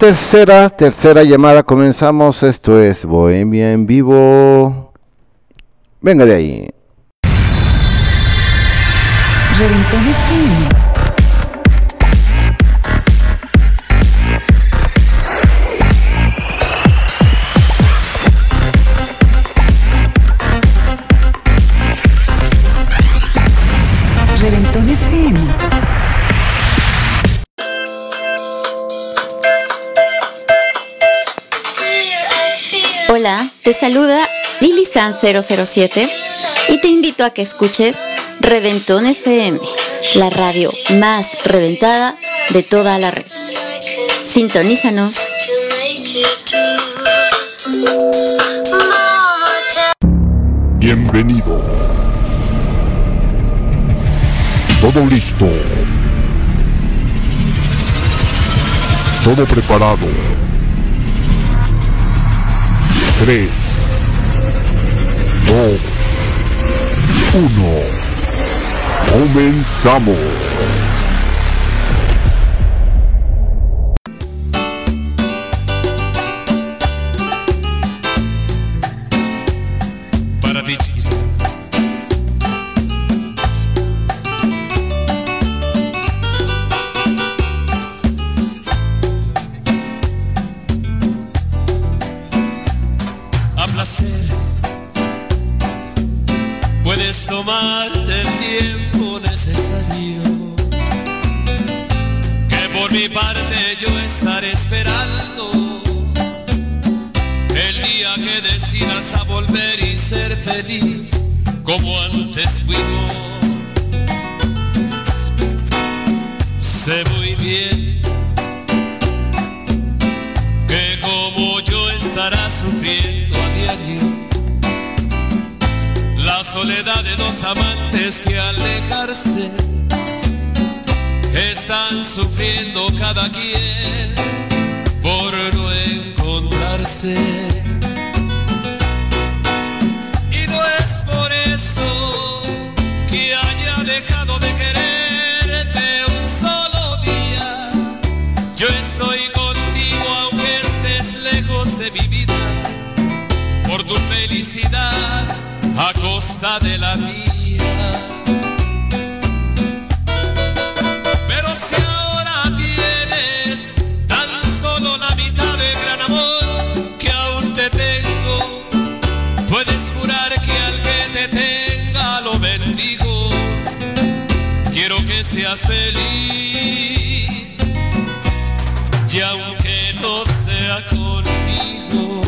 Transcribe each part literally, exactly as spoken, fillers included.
Tercera, tercera llamada, comenzamos. Esto es Bohemia en Vivo. Venga de ahí. Reventón F M. Reventón F M. Hola, te saluda Lili San cero cero siete y te invito a que escuches Reventón F M, la radio más reventada de toda la red. Sintonízanos. Bienvenido. Todo listo. Todo preparado. Tres, dos, uno. Comenzamos. Para ti, chiquita. A placer, puedes tomarte el tiempo necesario, que por mi parte yo estaré esperando el día que decidas a volver y ser feliz como antes fuimos. Sé muy bien que como yo estarás sufriendo a diario la soledad de dos amantes que al dejarse están sufriendo cada quien por no encontrarse. Y no es por eso que haya dejado de quererte un solo día. Yo estoy contigo aunque estés lejos de mi vida, por tu felicidad a costa de la mía. Pero si ahora tienes tan solo la mitad del gran amor que aún te tengo, puedes jurar que al que te tenga lo bendigo. Quiero que seas feliz y aunque no sea conmigo.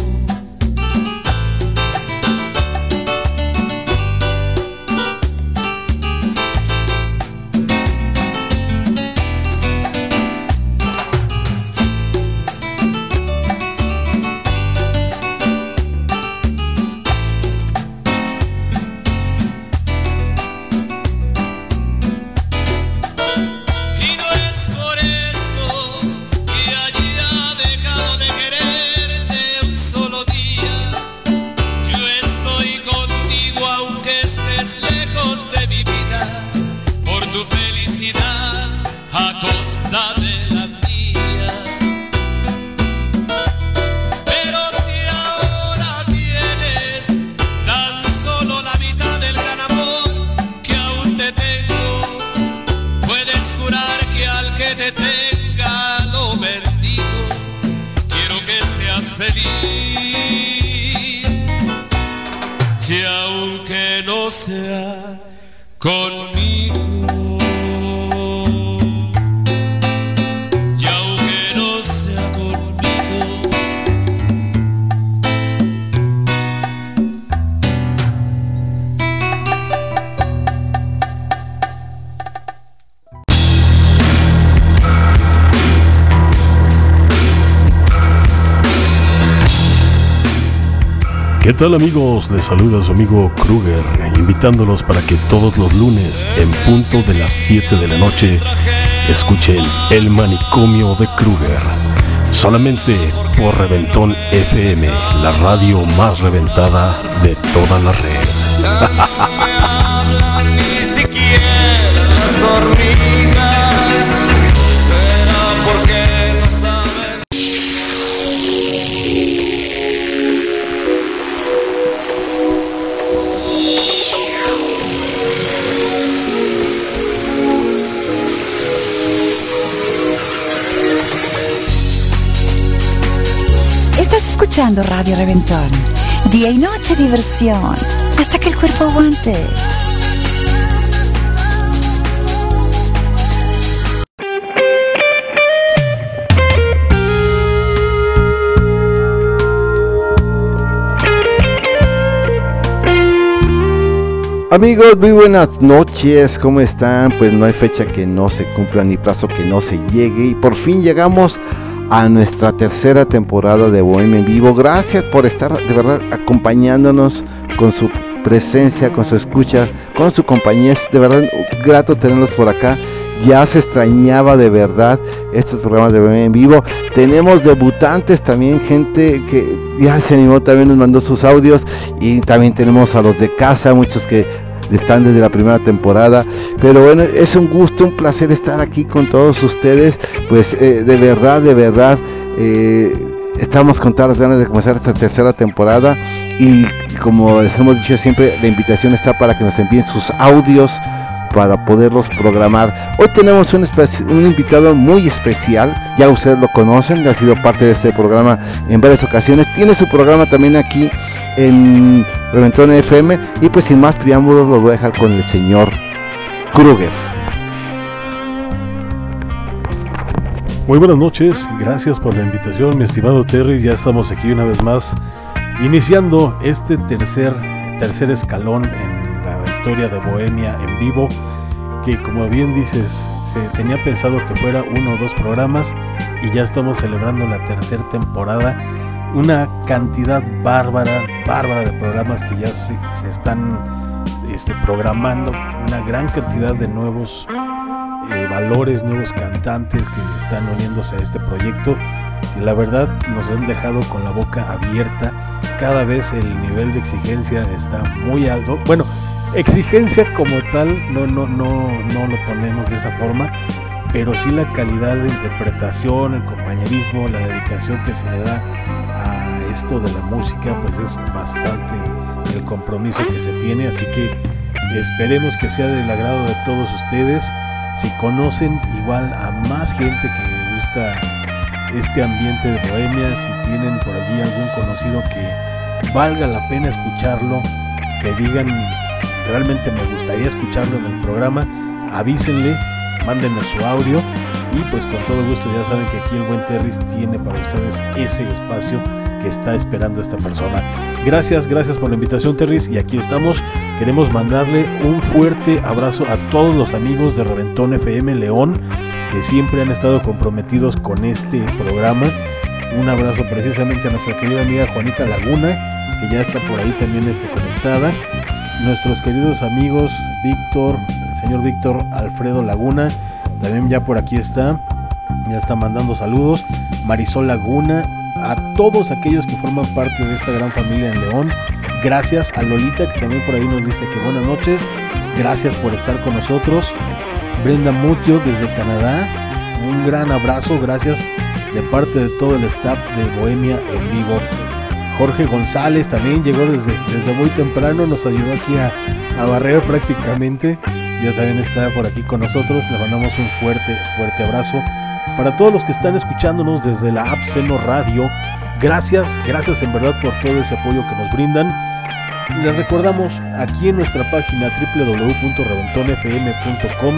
A costa de la mía. Pero si ahora tienes tan solo la mitad del gran amor que aún te tengo, puedes jurar que al que te tenga lo bendigo. Quiero que seas feliz y aunque no sea conmigo. ¿Qué tal, amigos? Les saluda su amigo Kruger, invitándolos para que todos los lunes en punto de las siete de la noche escuchen El Manicomio de Kruger, solamente por Reventón F M, la radio más reventada de toda la red. Ni siquiera las hormigas, será porque no saben. escuchando Radio Reventón. Día y noche diversión, hasta que el cuerpo aguante. Amigos, muy buenas noches, ¿cómo están? Pues no hay fecha que no se cumpla ni plazo que no se llegue y por fin llegamos a nuestra tercera temporada de Bohemia en Vivo. Gracias por estar de verdad acompañándonos con su presencia, con su escucha, con su compañía. Es de verdad grato tenerlos por acá. Ya se extrañaba de verdad estos programas de Bohemia en Vivo. Tenemos debutantes también, gente que ya se animó, también nos mandó sus audios. Y también tenemos a los de casa, muchos que están desde la primera temporada. Pero bueno, es un gusto, un placer estar aquí con todos ustedes. Pues eh, de verdad, de verdad, eh, estamos con todas las ganas de comenzar esta tercera temporada. Y como les hemos dicho siempre, la invitación está para que nos envíen sus audios para poderlos programar. Hoy tenemos un, espe- un invitado muy especial, ya ustedes lo conocen, ha sido parte de este programa en varias ocasiones, tiene su programa también aquí en Reventón F M, y pues sin más preámbulos lo voy a dejar con el señor Kruger. Muy buenas noches, gracias por la invitación, mi estimado Terry. Ya estamos aquí una vez más, iniciando este tercer, tercer escalón en historia de Bohemia en Vivo, que como bien dices, se tenía pensado que fuera uno o dos programas y ya estamos celebrando la tercera temporada. Una cantidad bárbara, bárbara de programas que ya se, se están este, programando, una gran cantidad de nuevos eh, valores, nuevos cantantes que están uniéndose a este proyecto. Y la verdad nos han dejado con la boca abierta. Cada vez el nivel de exigencia está muy alto. Bueno, exigencia como tal no, no, no, no lo ponemos de esa forma, pero sí la calidad de interpretación, el compañerismo, la dedicación que se le da a esto de la música, pues es bastante el compromiso que se tiene. Así que esperemos que sea del agrado de todos ustedes. Si conocen igual a más gente que les gusta este ambiente de Bohemia, si tienen por allí algún conocido que valga la pena escucharlo, que digan realmente me gustaría escucharlo en el programa, avísenle, mándenos su audio y pues con todo gusto ya saben que aquí el buen Terry tiene para ustedes ese espacio que está esperando esta persona. Gracias, gracias por la invitación, Terry, y aquí estamos. Queremos mandarle un fuerte abrazo a todos los amigos de Reventón F M León que siempre han estado comprometidos con este programa. Un abrazo precisamente a nuestra querida amiga Juanita Laguna, que ya está por ahí también este, conectada. Nuestros queridos amigos Víctor, el señor Víctor Alfredo Laguna, también ya por aquí está, ya está mandando saludos. Marisol Laguna, a todos aquellos que forman parte de esta gran familia en León. Gracias a Lolita, que también por ahí nos dice que buenas noches, gracias por estar con nosotros. Brenda Mutio desde Canadá, un gran abrazo, gracias de parte de todo el staff de Bohemia en Vivo. Jorge González también llegó desde, desde muy temprano, nos ayudó aquí a, a barrer prácticamente. Ya también está por aquí con nosotros, le mandamos un fuerte, fuerte abrazo. Para todos los que están escuchándonos desde la app Seno Radio, gracias, gracias en verdad por todo ese apoyo que nos brindan. Les recordamos, aquí en nuestra página doble u doble u doble u punto reventón f m punto com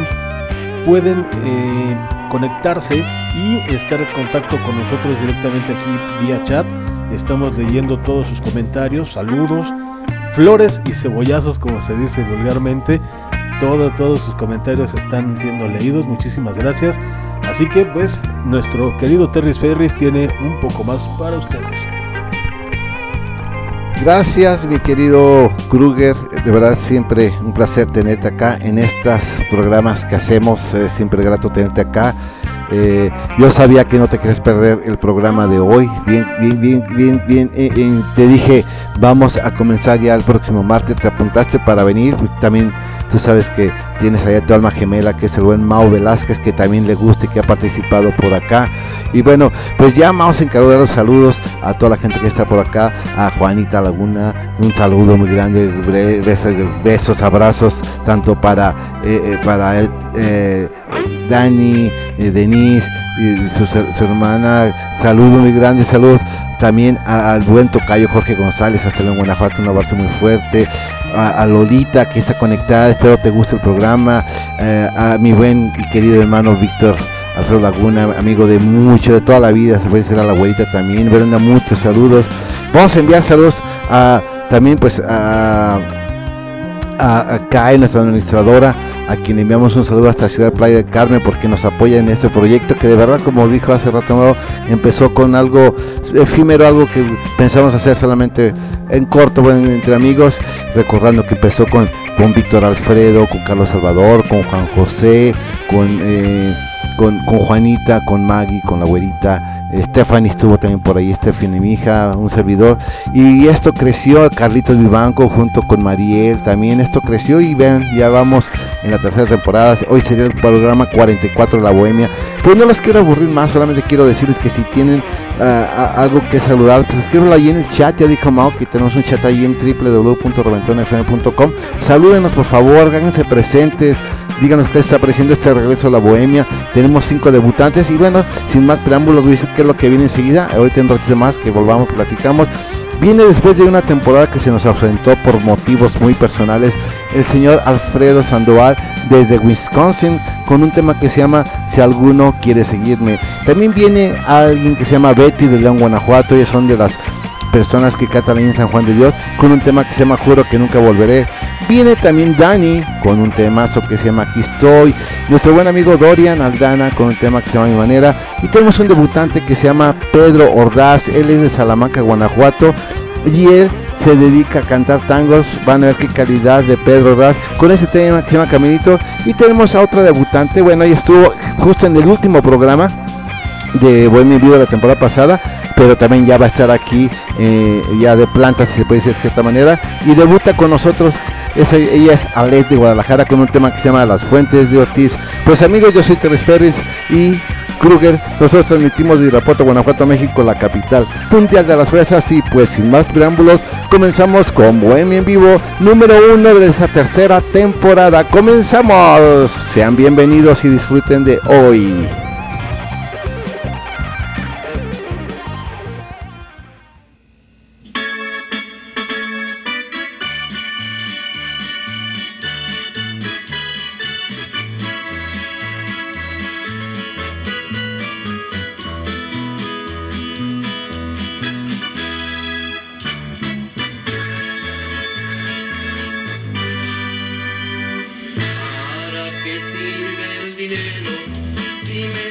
pueden eh, conectarse y estar en contacto con nosotros directamente aquí vía chat. Estamos leyendo todos sus comentarios, saludos, flores y cebollazos, como se dice vulgarmente. Todo, todos sus comentarios están siendo leídos. Muchísimas gracias. Así que pues nuestro querido Terry Ferris tiene un poco más para ustedes. Gracias, mi querido Kruger, de verdad siempre un placer tenerte acá en estos programas que hacemos, es siempre grato tenerte acá. Eh, yo sabía que no te querías perder el programa de hoy, bien, bien, bien, bien, bien, eh, eh, te dije, vamos a comenzar ya el próximo martes, te apuntaste para venir, también tú sabes que tienes allá tu alma gemela, que es el buen Mau Velázquez, que también le gusta y que ha participado por acá. Y bueno, pues ya vamos a encargar los saludos a toda la gente que está por acá, a Juanita Laguna, un saludo muy grande, besos, besos abrazos, tanto para, eh, para eh, Dani, eh, Denise, y su, su hermana, saludo muy grande, saludos también a, al buen tocayo Jorge González hasta en Guanajuato, un abrazo muy fuerte, a, a Lolita que está conectada, espero te guste el programa, eh, a mi buen y querido hermano Víctor Alfredo Laguna, amigo de mucho, de toda la vida, se puede decir, a la abuelita también, Brenda, muchos saludos. Vamos a enviar saludos a también pues a, a, a Kai, nuestra administradora, a quien enviamos un saludo hasta Ciudad Playa del Carmen porque nos apoya en este proyecto que de verdad, como dijo hace rato, empezó con algo efímero, algo que pensamos hacer solamente en corto, bueno, entre amigos, recordando que empezó con, con Víctor Alfredo, con Carlos Salvador, con Juan José, con, eh, con, con Juanita, con Maggie, con la güerita. Stephanie estuvo también por ahí, Stephanie, mi hija, un servidor, y esto creció, Carlitos Vivanco junto con Mariel, también esto creció, y vean, ya vamos en la tercera temporada, hoy sería el programa cuarenta y cuatro de La Bohemia. Pues no los quiero aburrir más, solamente quiero decirles que si tienen uh, algo que saludar, pues escríbanlo ahí en el chat, ya dijo Mao que tenemos un chat ahí en doble u doble u doble u punto reventón f m punto com, salúdenos por favor, háganse presentes, díganos qué está apareciendo este regreso a La Bohemia. Tenemos cinco debutantes y bueno, sin más preámbulos, voy a decir qué es lo que viene enseguida. Ahorita en un ratito más que volvamos, platicamos. Viene después de una temporada que se nos ausentó por motivos muy personales el señor Alfredo Sandoval desde Wisconsin con un tema que se llama Si alguno quiere seguirme. También viene alguien que se llama Betty de León, Guanajuato. Ellas son de las personas que cantan ahí en San Juan de Dios con un tema que se llama Juro que nunca volveré. Viene también Dani con un temazo que se llama Aquí estoy. Nuestro buen amigo Dorian Aldana con un tema que se llama Mi Manera. Y tenemos un debutante que se llama Pedro Ordaz. Él es de Salamanca, Guanajuato. Y él se dedica a cantar tangos. Van a ver qué calidad de Pedro Ordaz con ese tema que se llama Caminito. Y tenemos a otra debutante. Bueno, ella estuvo justo en el último programa de Bohemia en Vivo de la temporada pasada, pero también ya va a estar aquí eh, ya de planta, si se puede decir de cierta manera, y debuta con nosotros. Esa, ella es Alet de Guadalajara con un tema que se llama Las Fuentes de Ortiz. Pues amigos, yo soy Teres Ferris y Kruger, nosotros transmitimos de Irapuato, Guanajuato, México, la capital mundial de las fresas. Y pues sin más preámbulos, comenzamos con Bohemia en Vivo número uno de esta tercera temporada. Comenzamos, sean bienvenidos y disfruten de hoy. ¿Para qué sirve el dinero si me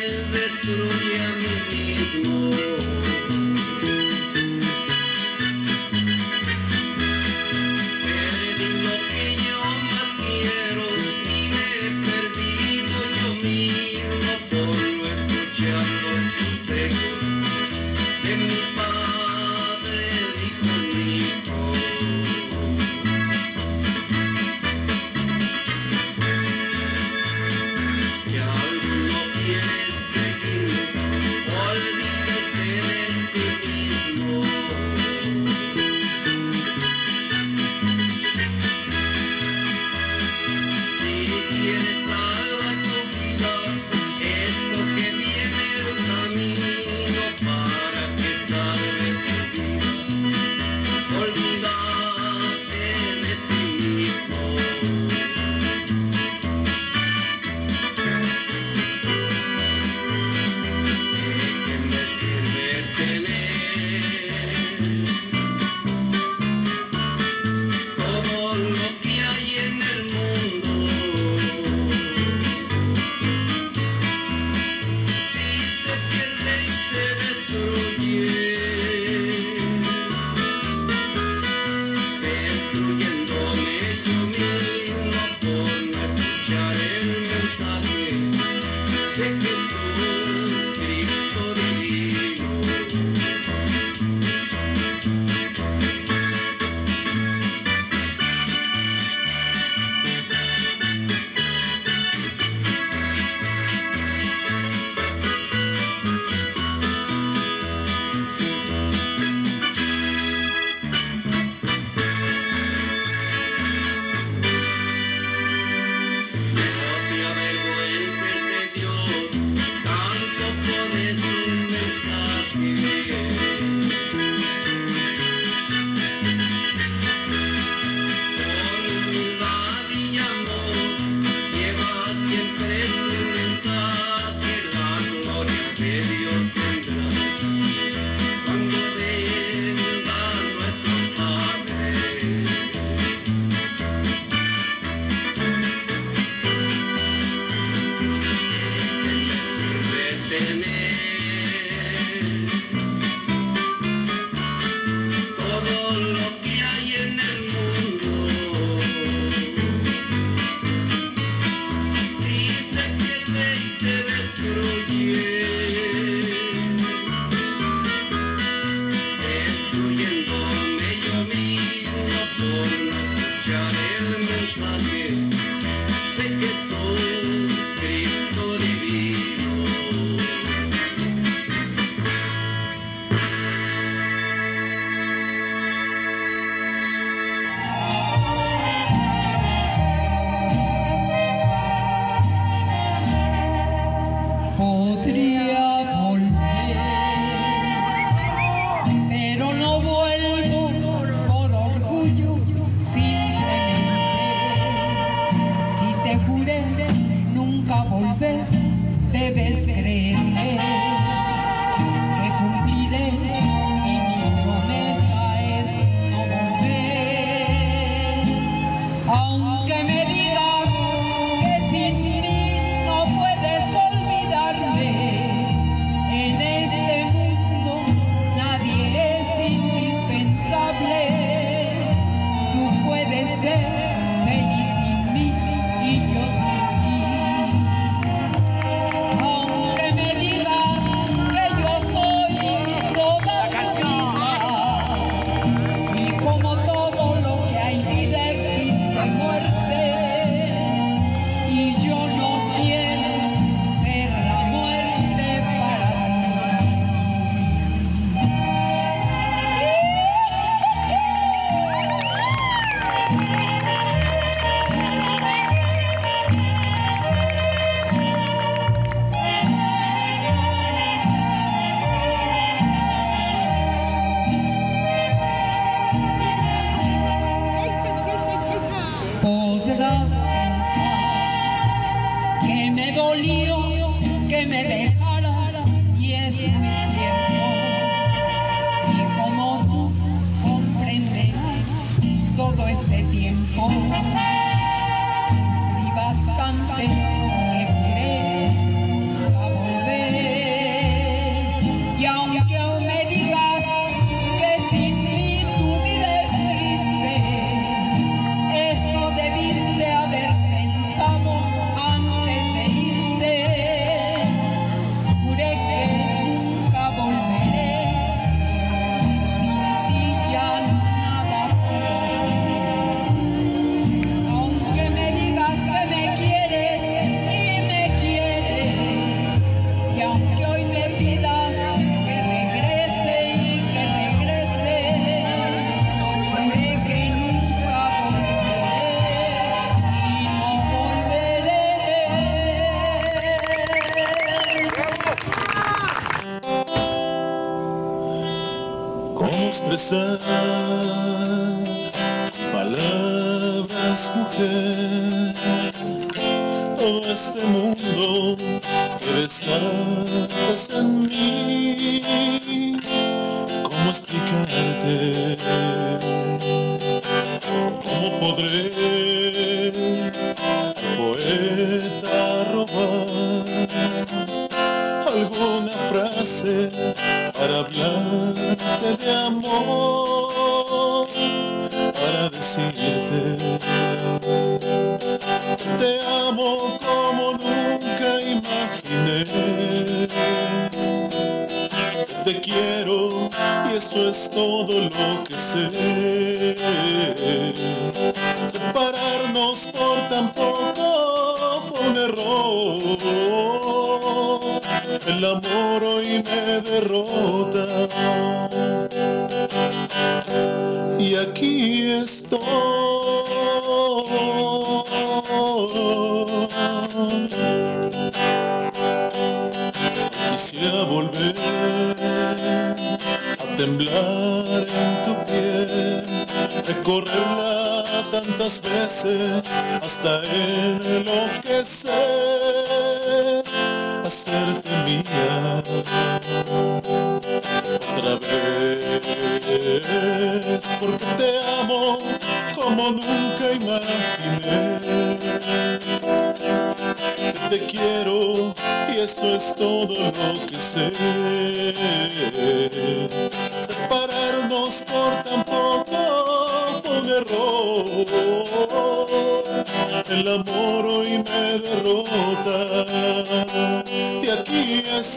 cómo expresar palabras, mujer, todo este mundo que desatas en mí. ¿Cómo explicarte? ¿Cómo podré, poeta, robar alguna frase para hablarte de amor, para decirte que te amo como nunca imaginé, que te quiero y eso es todo lo que sé. Separarnos por tan poco fue un error, el amor hoy me derrota y aquí estoy. Quisiera volver a temblar en tu piel, recorrerla tantas veces hasta enloquecer, hacerte mía otra vez, porque te amo como nunca imaginé, que te quiero y eso es todo lo que sé. Separarnos por tan poco fue un error, el amor hoy me derrota y aquí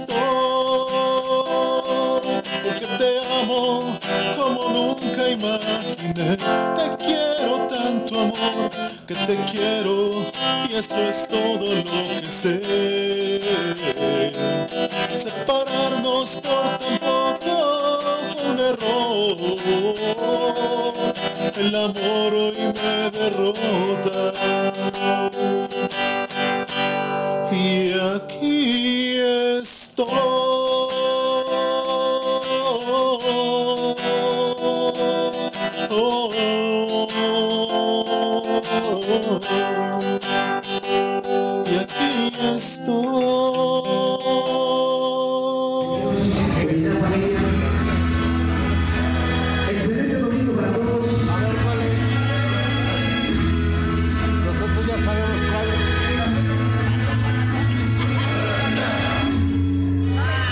estoy, porque te amo como nunca imaginé. Te quiero tanto, amor, que te quiero y eso es todo lo que sé. Separarnos por tan poco fue un error, el amor hoy me derrota y aquí estoy. Oh, oh, oh, y aquí estoy. Excelente domingo para todos. A ver cuál es. Nosotros ya sabemos cuál.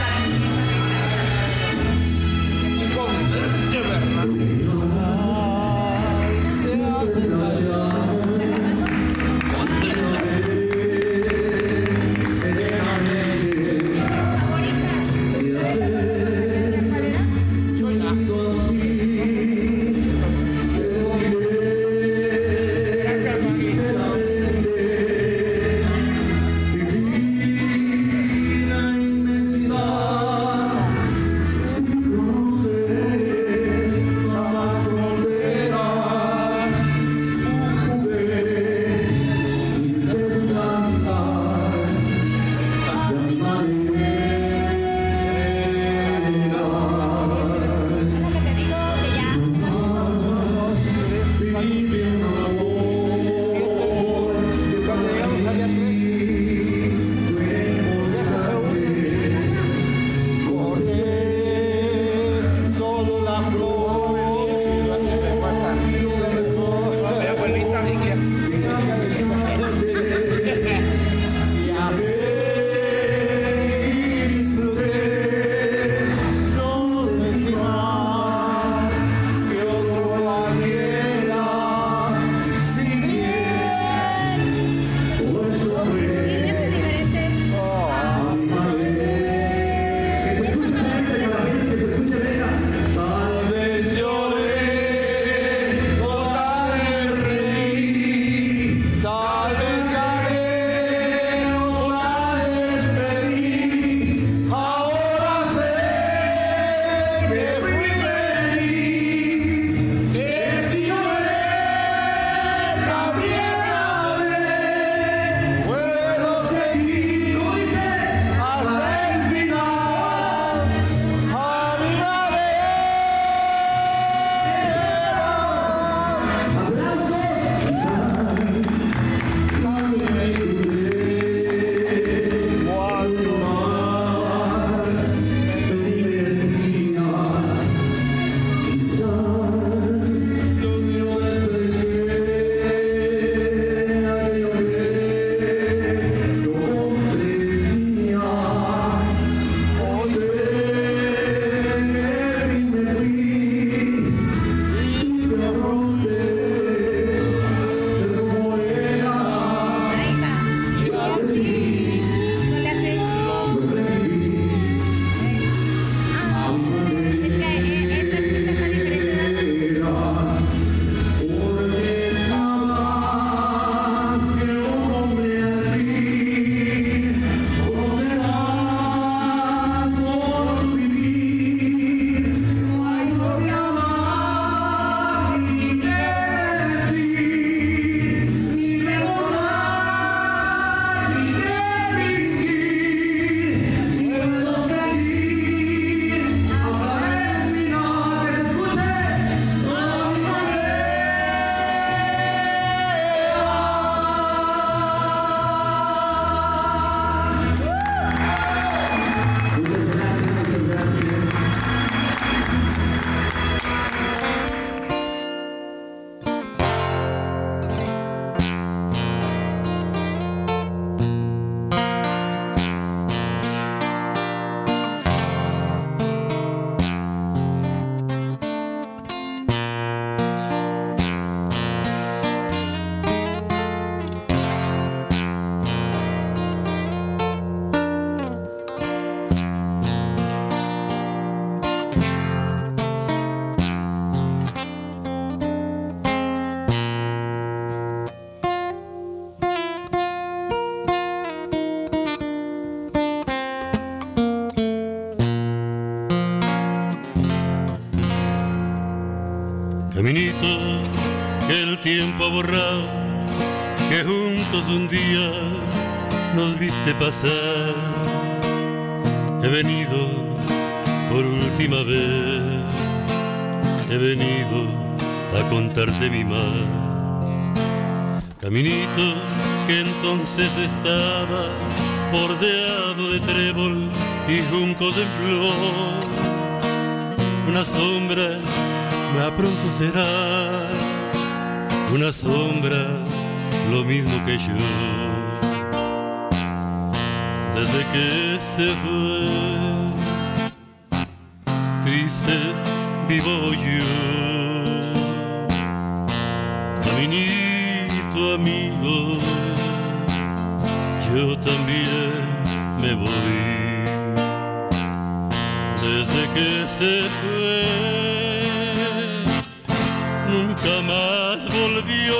Caminito que el tiempo ha borrado, que juntos un día nos viste pasar. He venido por última vez, he venido a contarte mi mal. Caminito que entonces estaba bordeado de trébol y juncos en flor. Una sombra más pronto será, una sombra lo mismo que yo. Desde que se fue, triste vivo yo. Caminito amigo, yo también me voy. Desde que se fue, nunca más volvió.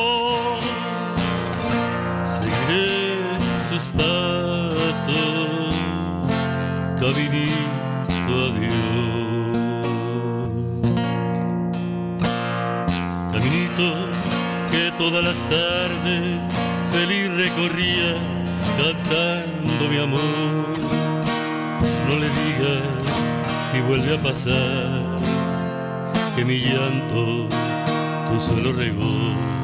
Seguiré sus pasos, caminito adiós. Caminito que todas las tardes feliz recorría cantando mi amor. No le digas si vuelve a pasar que mi llanto tu suelo regó.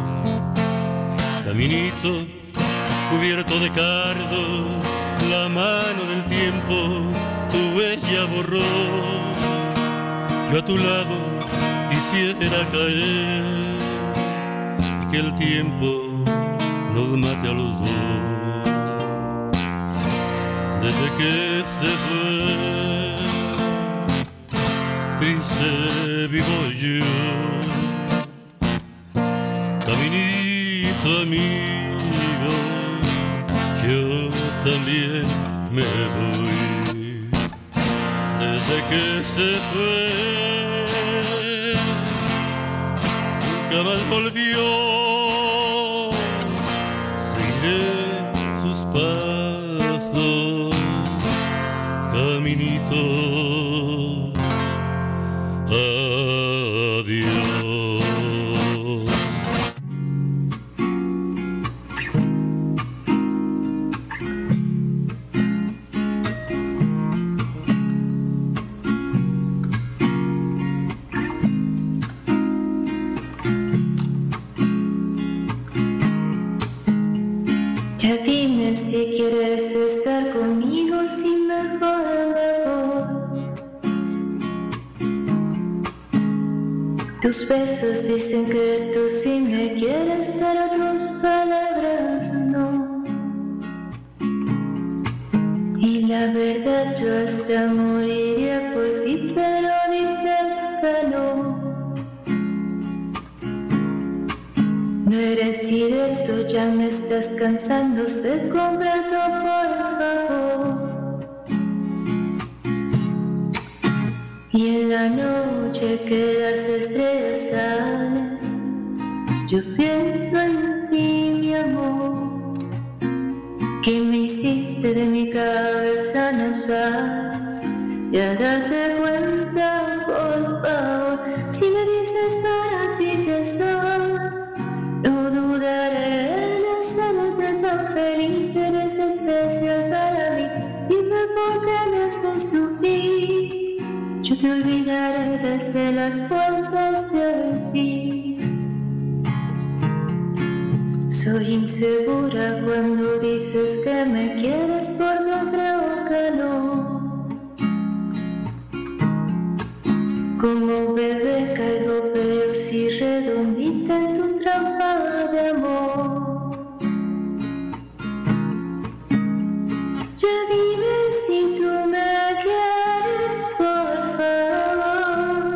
Caminito cubierto de cardo, la mano del tiempo tu huella borró. Yo a tu lado quisiera caer y que el tiempo nos mate a los dos. Desde que se fue, triste vivo yo. Caminito amigo, yo también me voy. Desde que se fue, nunca más volvió. Seguiré sus pasos, caminito adiós. Ya dime si quieres estar conmigo, si mejor mejor. Tus besos dicen que tú sí me quieres, pero tus palabras no. Y la verdad yo hasta moriría por ti, pero dices que no. No eres directo, ya me estás cansando, sé completo por favor. Y en la noche que las estrellas salen, yo pienso en ti, mi amor. Que me hiciste de mi cabeza, no sabes, ya date cuenta, por favor. Si me dices para ti que soy, no dudaré en hacerte tan feliz. Eres especial para mí, dime por qué me haces sufrir. Yo te olvidaré desde las puertas del bis. Soy insegura cuando dices que me quieres, porque creo que no. Como bebé caigo, pero si redondita en tu trampa de amor. Ya dime si tú me quieres, por favor.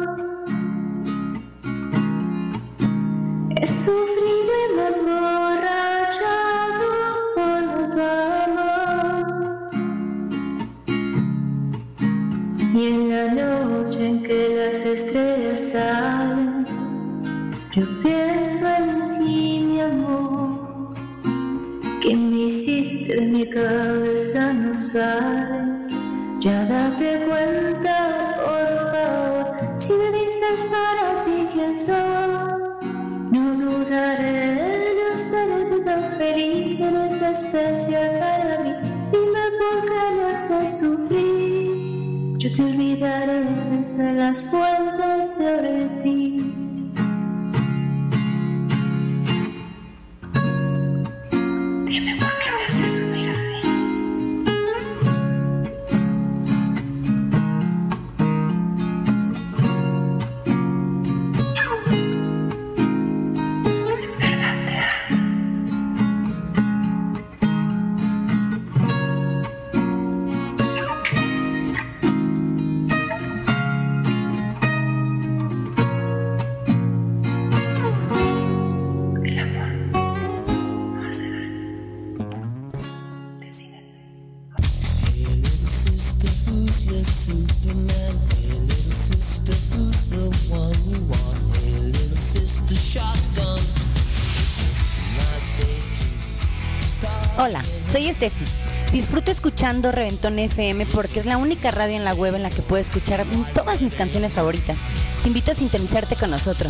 He sufrido y me he emborrachado por tu amor. Y en la noche en que las estrellas salen, yo pienso en ti, mi amor. Que me hiciste de mi cabeza, no sabes, ya date cuenta, por favor. Si me dices para ti quién soy, especial para mí. Dime por qué me haces sufrir. Yo te olvidaré desde las puertas de Ortiz. Dime por qué me haces sufrir así. Hola, soy Steffi. Disfruto escuchando Reventón F M porque es la única radio en la web en la que puedo escuchar todas mis canciones favoritas. Te invito a sintonizarte con nosotros.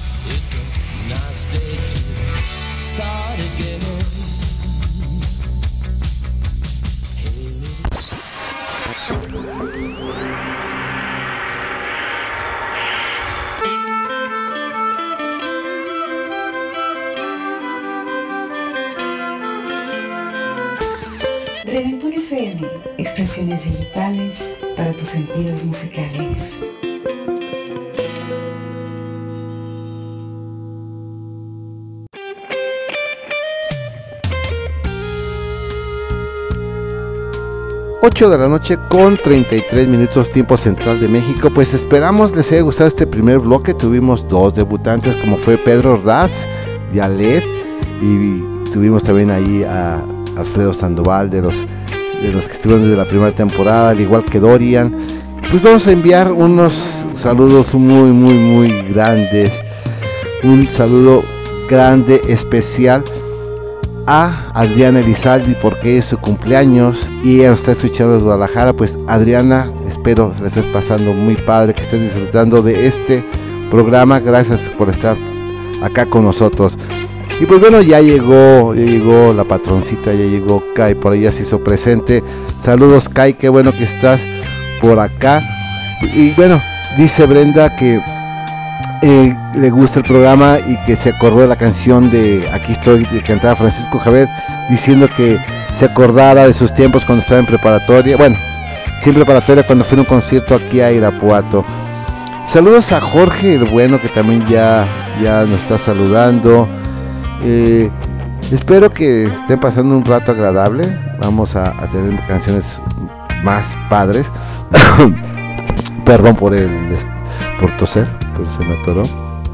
Reventón F M, expresiones digitales para tus sentidos musicales. ocho de la noche con treinta y tres minutos tiempo central de México. Pues esperamos les haya gustado este primer bloque. Tuvimos dos debutantes como fue Pedro Ordaz de Aleph y tuvimos también ahí a Alfredo Sandoval de los, de los que estuvieron desde la primera temporada, al igual que Dorian. Pues vamos a enviar unos saludos muy muy muy grandes, un saludo grande especial a Adriana Elizalde porque es su cumpleaños y ella nos está escuchando desde Guadalajara. Pues Adriana, espero que la estés pasando muy padre, que estés disfrutando de este programa. Gracias por estar acá con nosotros. Y pues bueno, ya llegó, ya llegó la patroncita, ya llegó Kai, por allá se hizo presente. Saludos Kai, qué bueno que estás por acá. Y bueno, dice Brenda que eh, le gusta el programa y que se acordó de la canción de Aquí estoy, de cantaba Francisco Javier, diciendo que se acordara de sus tiempos cuando estaba en preparatoria. Bueno, sí en preparatoria, cuando fue a un concierto aquí a Irapuato. Saludos a Jorge el Bueno, que también ya, ya nos está saludando. Eh, espero que estén pasando un rato agradable. Vamos a, a tener canciones más padres. Perdón por el por toser, pero se me atoró.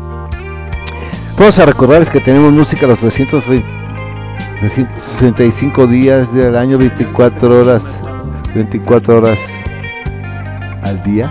Vamos a recordarles que tenemos música los trescientos sesenta y cinco días del año, veinticuatro horas veinticuatro horas al día,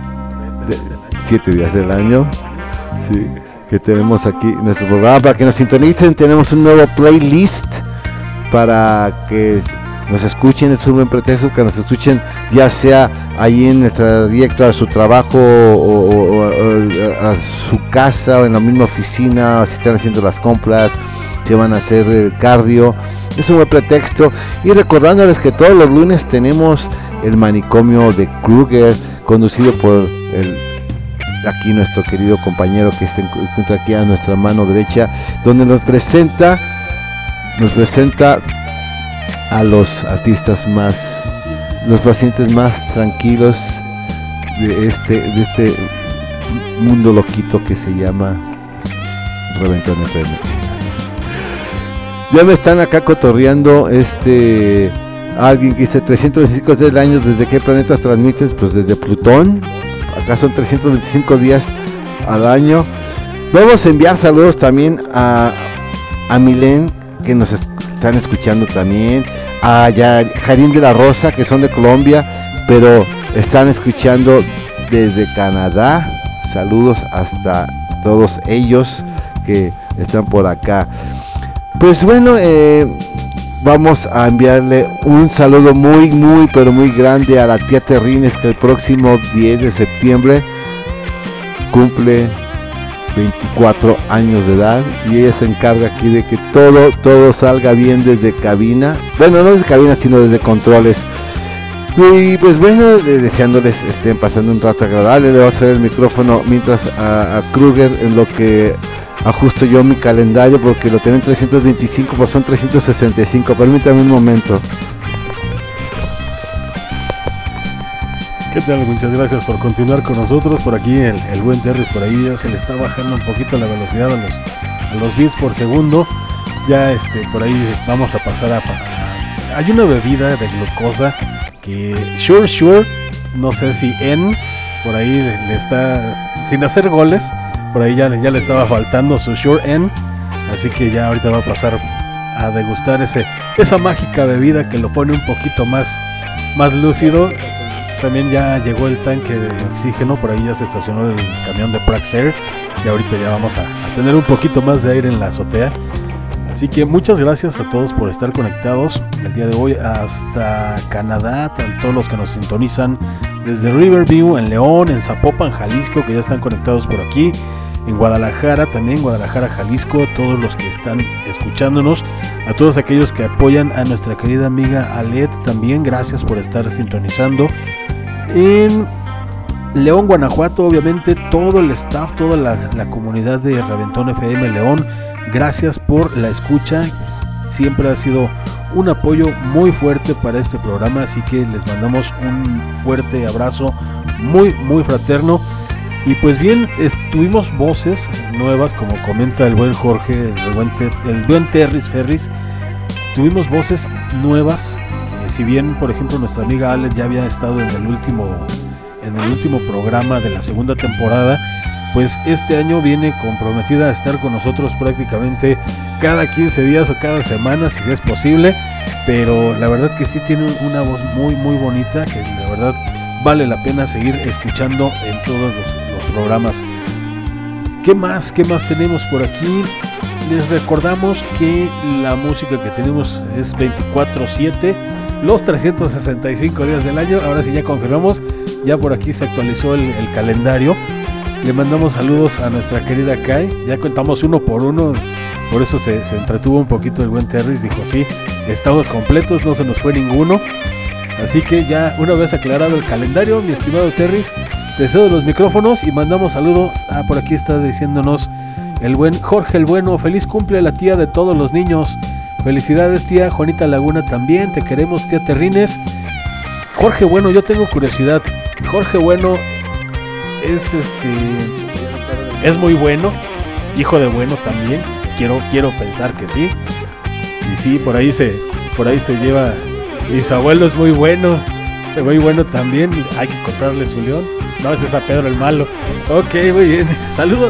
siete días del año. Sí, que tenemos aquí nuestro programa para que nos sintonicen. Tenemos un nuevo playlist para que nos escuchen. Es un buen pretexto que nos escuchen, ya sea ahí en el trayecto a su trabajo o, o, o a su casa o en la misma oficina, si están haciendo las compras, si van a hacer el cardio. Es un buen pretexto. Y recordándoles que todos los lunes tenemos el manicomio de Kruger, conducido por el aquí nuestro querido compañero que se encuentra aquí a nuestra mano derecha, donde nos presenta nos presenta a los artistas más, los pacientes más tranquilos de este de este mundo loquito que se llama Reventón F M. Ya me están acá cotorreando este alguien que dice trescientos veinticinco días del año. ¿Desde qué planetas transmites? Pues desde Plutón. Acá son trescientos veinticinco días al año. Vamos a enviar saludos también a, a Milén, que nos están escuchando también, a Jarín de la Rosa, que son de Colombia, pero están escuchando desde Canadá. Saludos hasta todos ellos que están por acá. Pues bueno, eh, vamos a enviarle un saludo muy, muy, pero muy grande a la tía Terrines, que el próximo diez de septiembre cumple veinticuatro años de edad, y ella se encarga aquí de que todo, todo salga bien desde cabina, bueno, no desde cabina, sino desde controles. Y pues bueno, de, deseándoles estén pasando un rato agradable. Le voy a hacer el micrófono mientras a, a Kruger en lo que ajusto yo mi calendario, porque lo tengo en trescientos veinticinco, pero son trescientos sesenta y cinco. Permítame un momento. ¿Qué tal? Muchas gracias por continuar con nosotros. Por aquí el, el buen Terry, por ahí ya se le está bajando un poquito la velocidad a los, a los bits por segundo. Ya este por ahí vamos a pasar a, a... Hay una bebida de glucosa que Sure Sure, no sé si en por ahí le, le está, sin hacer goles, por ahí ya, ya le estaba faltando su Sure en, así que ya ahorita va a pasar a degustar ese esa mágica bebida que lo pone un poquito más, más lúcido. También ya llegó el tanque de oxígeno, por ahí ya se estacionó el camión de Praxair y ahorita ya vamos a, a tener un poquito más de aire en la azotea. Así que muchas gracias a todos por estar conectados el día de hoy hasta Canadá, a todos los que nos sintonizan desde Riverview, en León, en Zapopan, Jalisco, que ya están conectados por aquí, en Guadalajara también, Guadalajara, Jalisco, todos los que están escuchándonos, a todos aquellos que apoyan a nuestra querida amiga Alet también, gracias por estar sintonizando. En León, Guanajuato, obviamente todo el staff, toda la, la comunidad de Reventón F M León, gracias por la escucha, siempre ha sido un apoyo muy fuerte para este programa, así que les mandamos un fuerte abrazo, muy muy fraterno. Y pues bien, tuvimos voces nuevas, como comenta el buen Jorge, el buen, ter, el buen Terris Ferris, tuvimos voces nuevas, eh, si bien por ejemplo nuestra amiga Alex ya había estado en el último en el último programa de la segunda temporada, pues este año viene comprometida a estar con nosotros prácticamente cada quince días o cada semana, si es posible, pero la verdad que sí tiene una voz muy muy bonita, que la verdad vale la pena seguir escuchando en todos los, los programas. ¿Qué más? ¿Qué más tenemos por aquí? Les recordamos que la música que tenemos es veinticuatro siete, los trescientos sesenta y cinco días del año. Ahora sí ya confirmamos, ya por aquí se actualizó el, el calendario. Le mandamos saludos a nuestra querida Kai, ya contamos uno por uno, por eso se, se entretuvo un poquito el buen Terry, dijo sí, estamos completos, no se nos fue ninguno. Así que ya una vez aclarado el calendario, mi estimado Terry, te cedo los micrófonos y mandamos saludos. Ah, por aquí está diciéndonos el buen Jorge el Bueno, feliz cumple a la tía de todos los niños. Felicidades tía, Juanita Laguna también, te queremos tía Terrines. Jorge Bueno, yo tengo curiosidad, Jorge Bueno es este es muy bueno, hijo de bueno también, quiero quiero pensar que sí. Y sí, por ahí se por ahí se lleva, y su abuelo es muy bueno, es muy bueno también, hay que comprarle su león. No, ese es a Pedro el Malo. Ok, muy bien, saludos.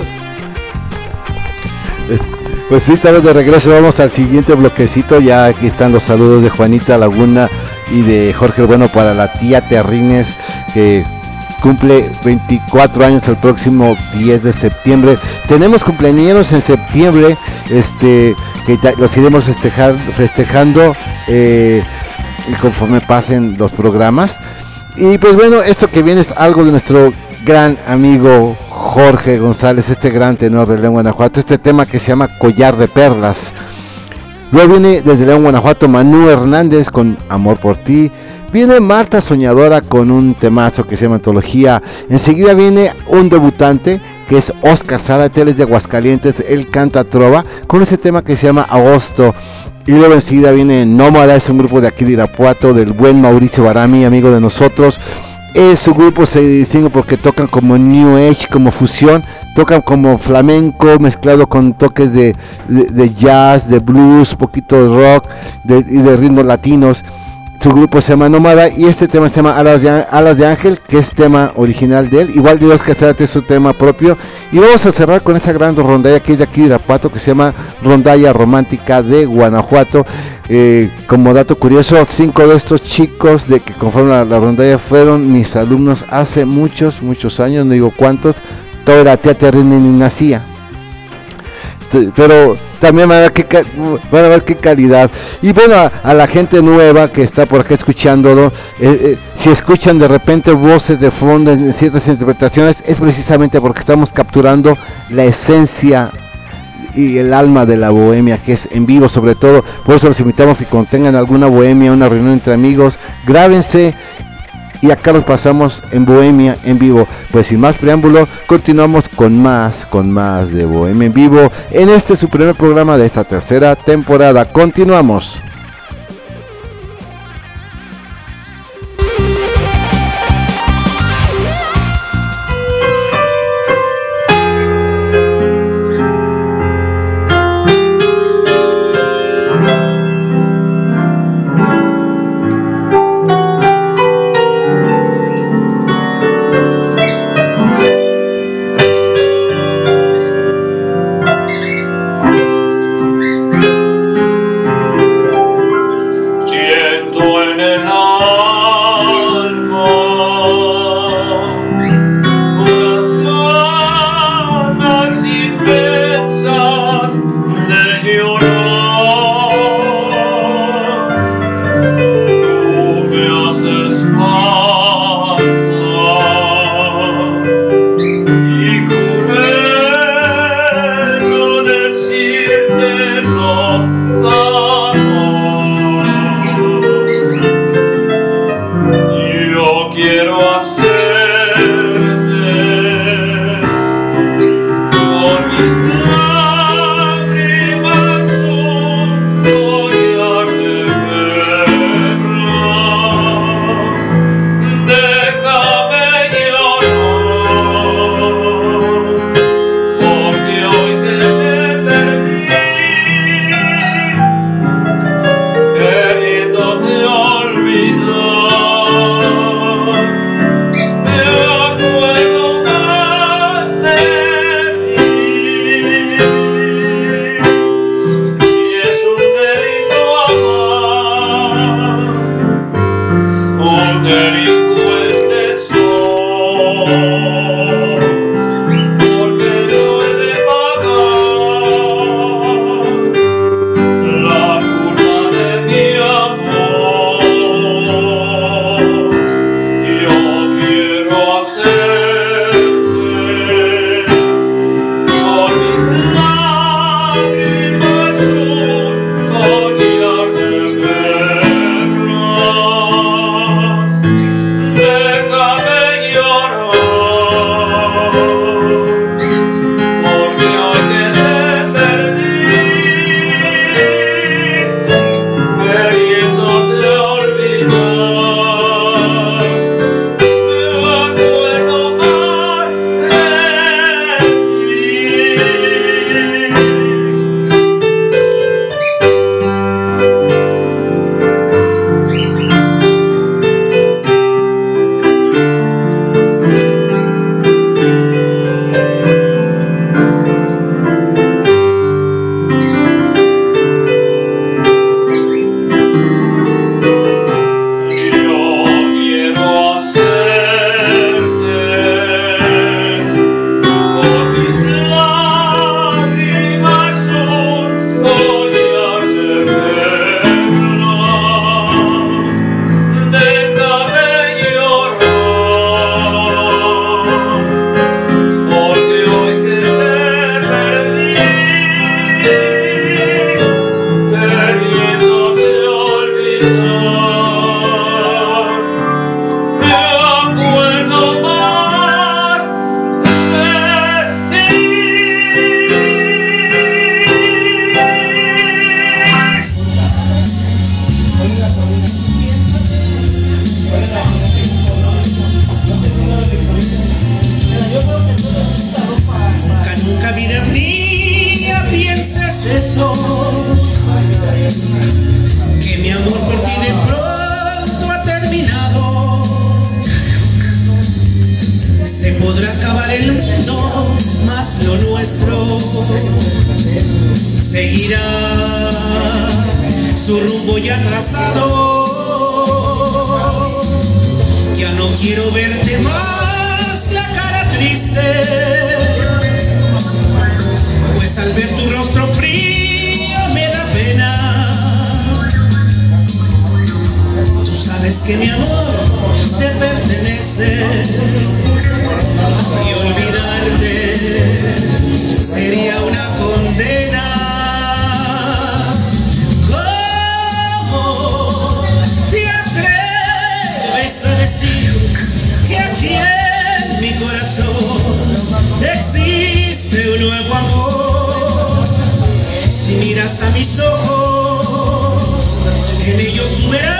Pues sí, estamos de regreso, vamos al siguiente bloquecito. Ya aquí están los saludos de Juanita Laguna y de Jorge el Bueno para la tía Terrines, que cumple veinticuatro años el próximo diez de septiembre. Tenemos cumpleaños en septiembre, este que los iremos festejar, festejando eh, conforme pasen los programas. Y pues bueno, esto que viene es algo de nuestro gran amigo Jorge González, este gran tenor de León, Guanajuato, este tema que se llama Collar de Perlas. Luego viene desde León, Guanajuato, Manu Hernández con Amor por ti. Viene Marta Soñadora con un temazo que se llama Antología. Enseguida viene un debutante que es Oscar Zárate, él es de Aguascalientes, él canta trova con ese tema que se llama Agosto. Y luego enseguida viene Nómada, es un grupo de aquí de Irapuato, del buen Mauricio Barami, amigo de nosotros. Eh, su grupo se distingue porque tocan como New Age, como fusión, tocan como flamenco mezclado con toques de, de, de jazz, de blues, un poquito de rock de, y de ritmos latinos. Su grupo se llama Nómada y este tema se llama Alas de, Alas de Ángel, que es tema original de él. Igual de Oscar Zárate es su tema propio. Y vamos a cerrar con esta gran rondalla que es de aquí de Irapuato, que se llama Rondalla Romántica de Guanajuato. Eh, como dato curioso, cinco de estos chicos de que conforman la, la rondalla fueron mis alumnos hace muchos, muchos años, no digo cuántos. Toda la tía Terrine ni nacía. Pero también van a ver qué, van a ver qué calidad. Y bueno, a, a la gente nueva que está por acá escuchándolo, eh, eh, si escuchan de repente voces de fondo en ciertas interpretaciones, es precisamente porque estamos capturando la esencia y el alma de la bohemia, que es en vivo sobre todo. Por eso los invitamos que cuando tengan alguna bohemia, una reunión entre amigos, grábense y acá los pasamos en bohemia en vivo. Pues sin más preámbulo, continuamos con más, con más de bohemia en vivo en este su primer programa de esta tercera temporada. Continuamos. Pues al ver tu rostro frío que mi amor te pertenece y olvidarte sería una condena. ¿Cómo te atreves a decir que aquí en mi corazón existe un nuevo amor? Si miras a mis ojos, en ellos tú verás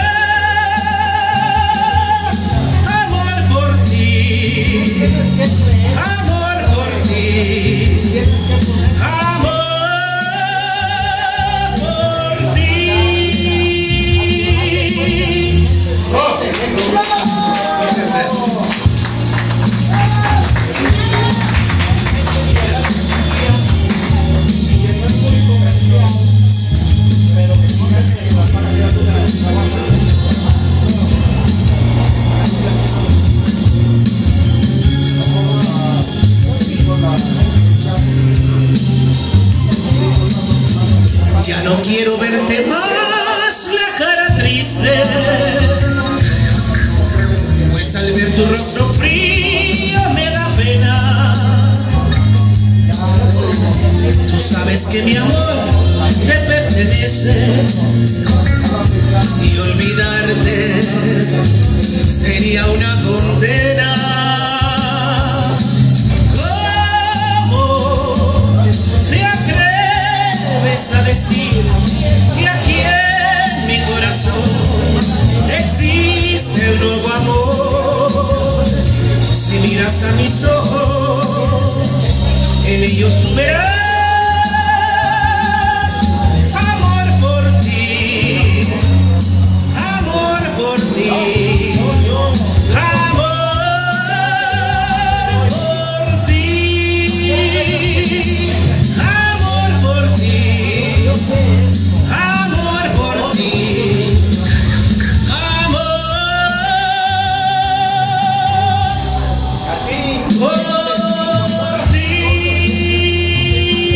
amor por ti, amor por ti, amor por ti. Ya no quiero verte más la cara triste, pues al ver tu rostro frío me da pena. Tú sabes que mi amor te pertenece y olvidarte sería una condena. A decir que aquí en mi corazón existe un nuevo amor. Si miras a mis ojos, en ellos tú verás amor por ti, amor por ti, amor por ti. Amor por ti. Amor por ti, amor por ti.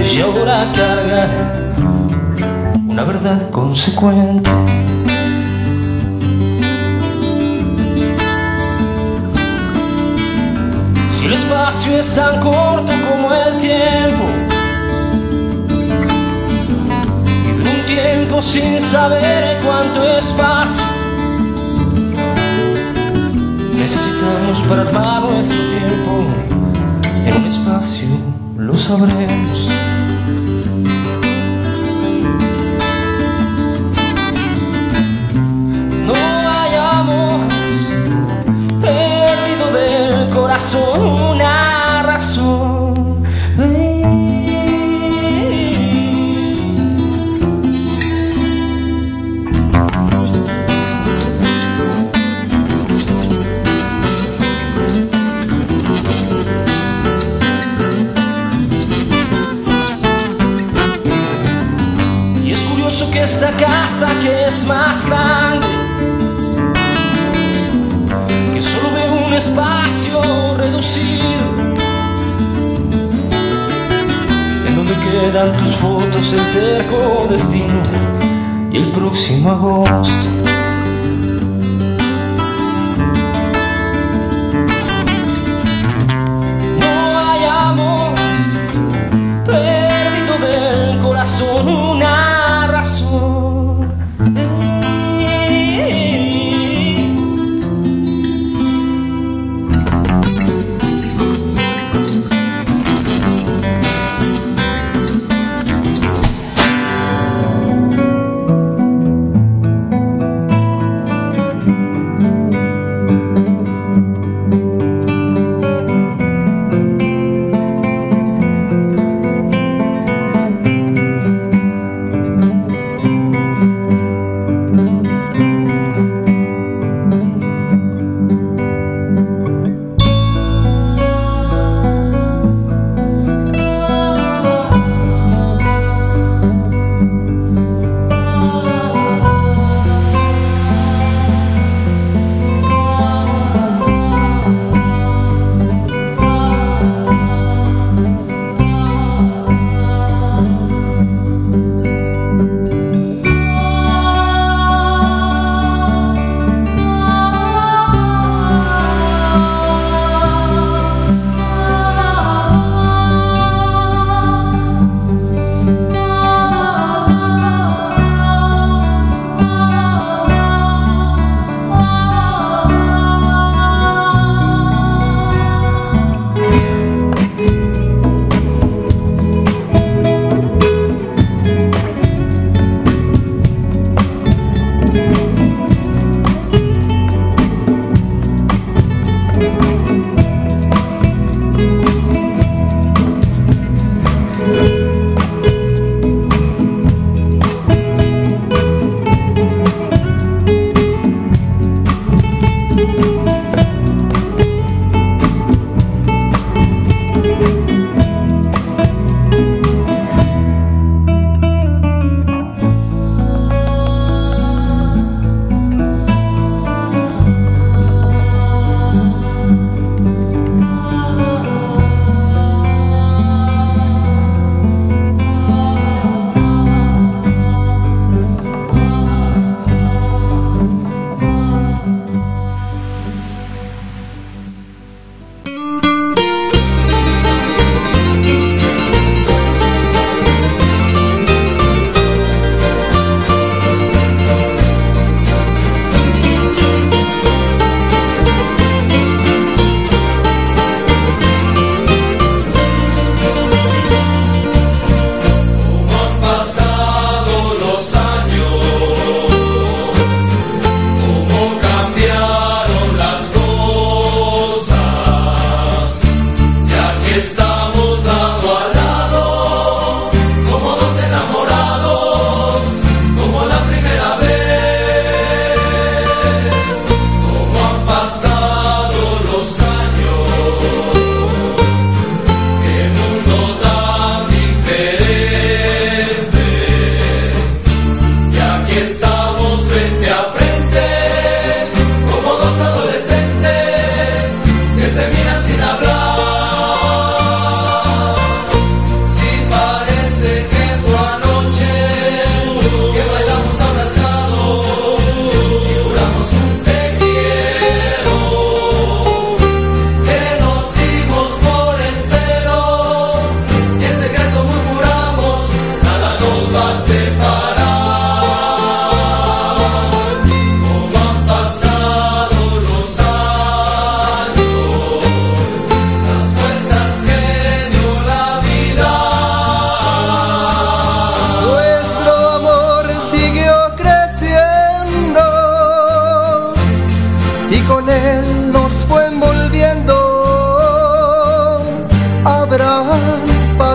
y ahora cargar una verdad consecuente. Si el espacio es tan corto como el tiempo, y dura un tiempo sin saber cuánto espacio necesitamos para armar nuestro tiempo, en un espacio lo sabremos. No hayamos perdido del corazón una razón. Y es curioso que esta casa, que es más grande, que solo ve un espacio reducido, en donde quedan tus fotos, el terco destino y el próximo agosto. No hayamos perdido del corazón una razón.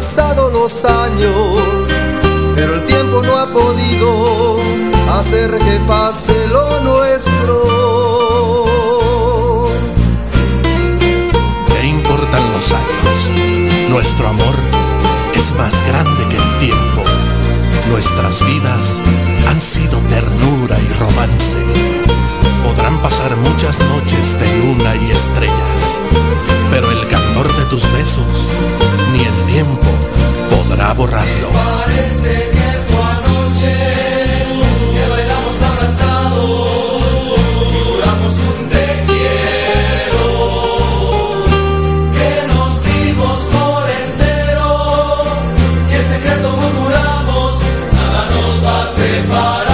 pasado los años, pero el tiempo no ha podido hacer que pase lo nuestro. ¿Qué importan los años? Nuestro amor es más grande que el tiempo. Nuestras vidas han sido ternura y romance. Podrán pasar muchas noches de luna y estrellas, pero el candor de tus besos ni el tiempo podrá borrarlo. Parece que fue anoche que bailamos abrazados y juramos un te quiero, que nos dimos por entero y en secreto murmuramos, nada nos va a separar.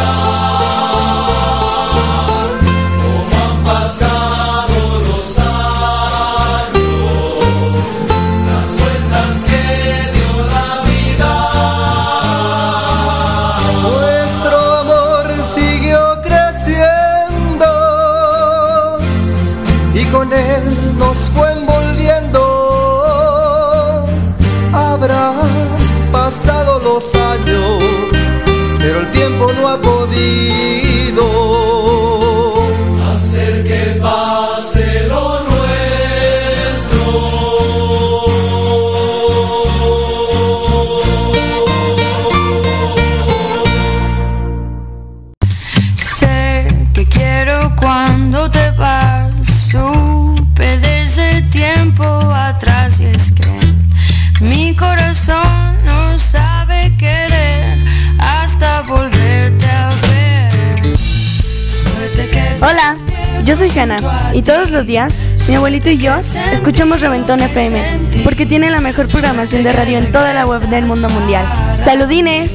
Nos fue envolviendo. Habrá pasado los años, pero el tiempo no ha podido hacer que pase lo nuestro. Sé que quiero cuando te vas. Tiempo atrás, y es que mi corazón no sabe querer hasta volverte a ver. Hola, yo soy Hanna y todos los días mi abuelito y yo escuchamos Reventón F M porque tiene la mejor programación de radio en toda la web del mundo mundial. ¡Saludines!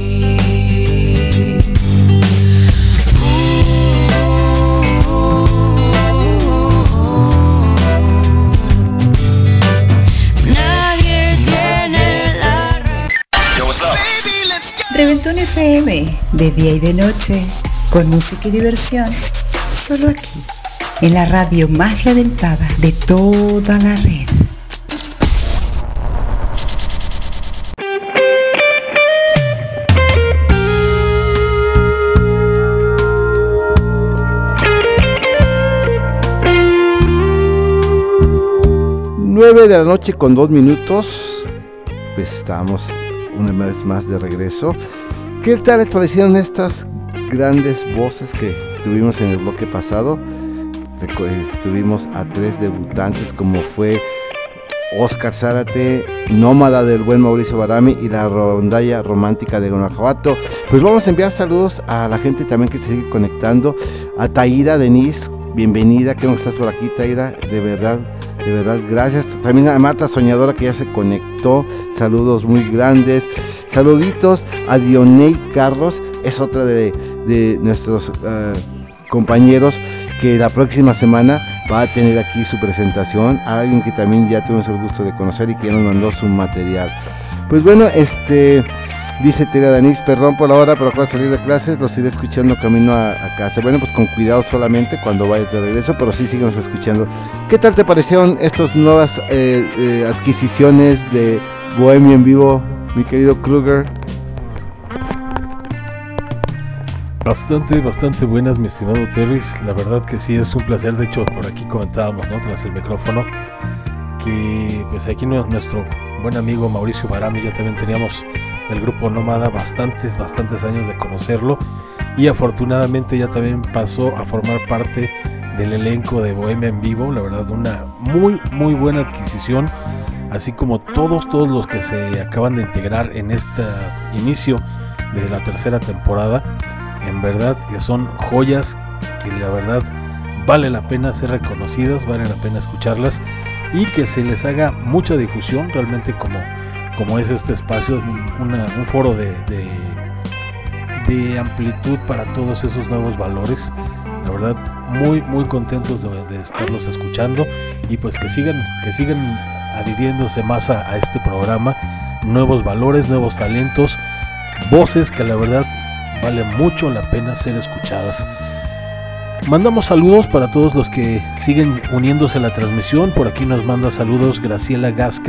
Reventón F M, de día y de noche, con música y diversión, solo aquí, en la radio más reventada de toda la red. nueve de la noche con dos minutos, pues estamos una vez más de regreso. ¿Qué tal les parecieron estas grandes voces que tuvimos en el bloque pasado? Tuvimos a tres debutantes como fue Oscar Zárate, Nómada del buen Mauricio Barami y la Rondalla Romántica de Guanajuato. Pues vamos a enviar saludos a la gente también que se sigue conectando. A Taira Denise, bienvenida, que no estás por aquí, Taira, de verdad. De verdad, gracias. También a Marta Soñadora, que ya se conectó. Saludos muy grandes. Saluditos a Dioney Carlos, es otra de, de nuestros uh, compañeros que la próxima semana va a tener aquí su presentación. A alguien que también ya tuvimos el gusto de conocer y que ya nos mandó su material. Pues bueno, este... dice Tere Danis, perdón por la hora, pero acabo de salir de clases, los iré escuchando camino a, a casa. Bueno, pues con cuidado solamente cuando vayas de regreso, pero sí síguenos escuchando. ¿Qué tal te parecieron estas nuevas eh, eh, adquisiciones de Bohemia en vivo, mi querido Kruger? Bastante, bastante buenas, mi estimado Terris. La verdad que sí, es un placer. De hecho, por aquí comentábamos, ¿no?, tras el micrófono, que pues aquí nuestro buen amigo Mauricio Barami, ya también teníamos el grupo Nómada bastantes, bastantes años de conocerlo, y afortunadamente ya también pasó a formar parte del elenco de Bohemia en vivo. La verdad, una muy, muy buena adquisición, así como todos, todos los que se acaban de integrar en este inicio de la tercera temporada. En verdad que son joyas que la verdad vale la pena ser reconocidas, vale la pena escucharlas y que se les haga mucha difusión, realmente como, como es este espacio, una, un foro de, de, de amplitud para todos esos nuevos valores. La verdad, muy muy contentos de, de estarlos escuchando, y pues que sigan, que sigan adhiriéndose más a, a este programa, nuevos valores, nuevos talentos, voces que la verdad vale mucho la pena ser escuchadas. Mandamos saludos para todos los que siguen uniéndose a la transmisión. Por aquí nos manda saludos Graciela Gasca,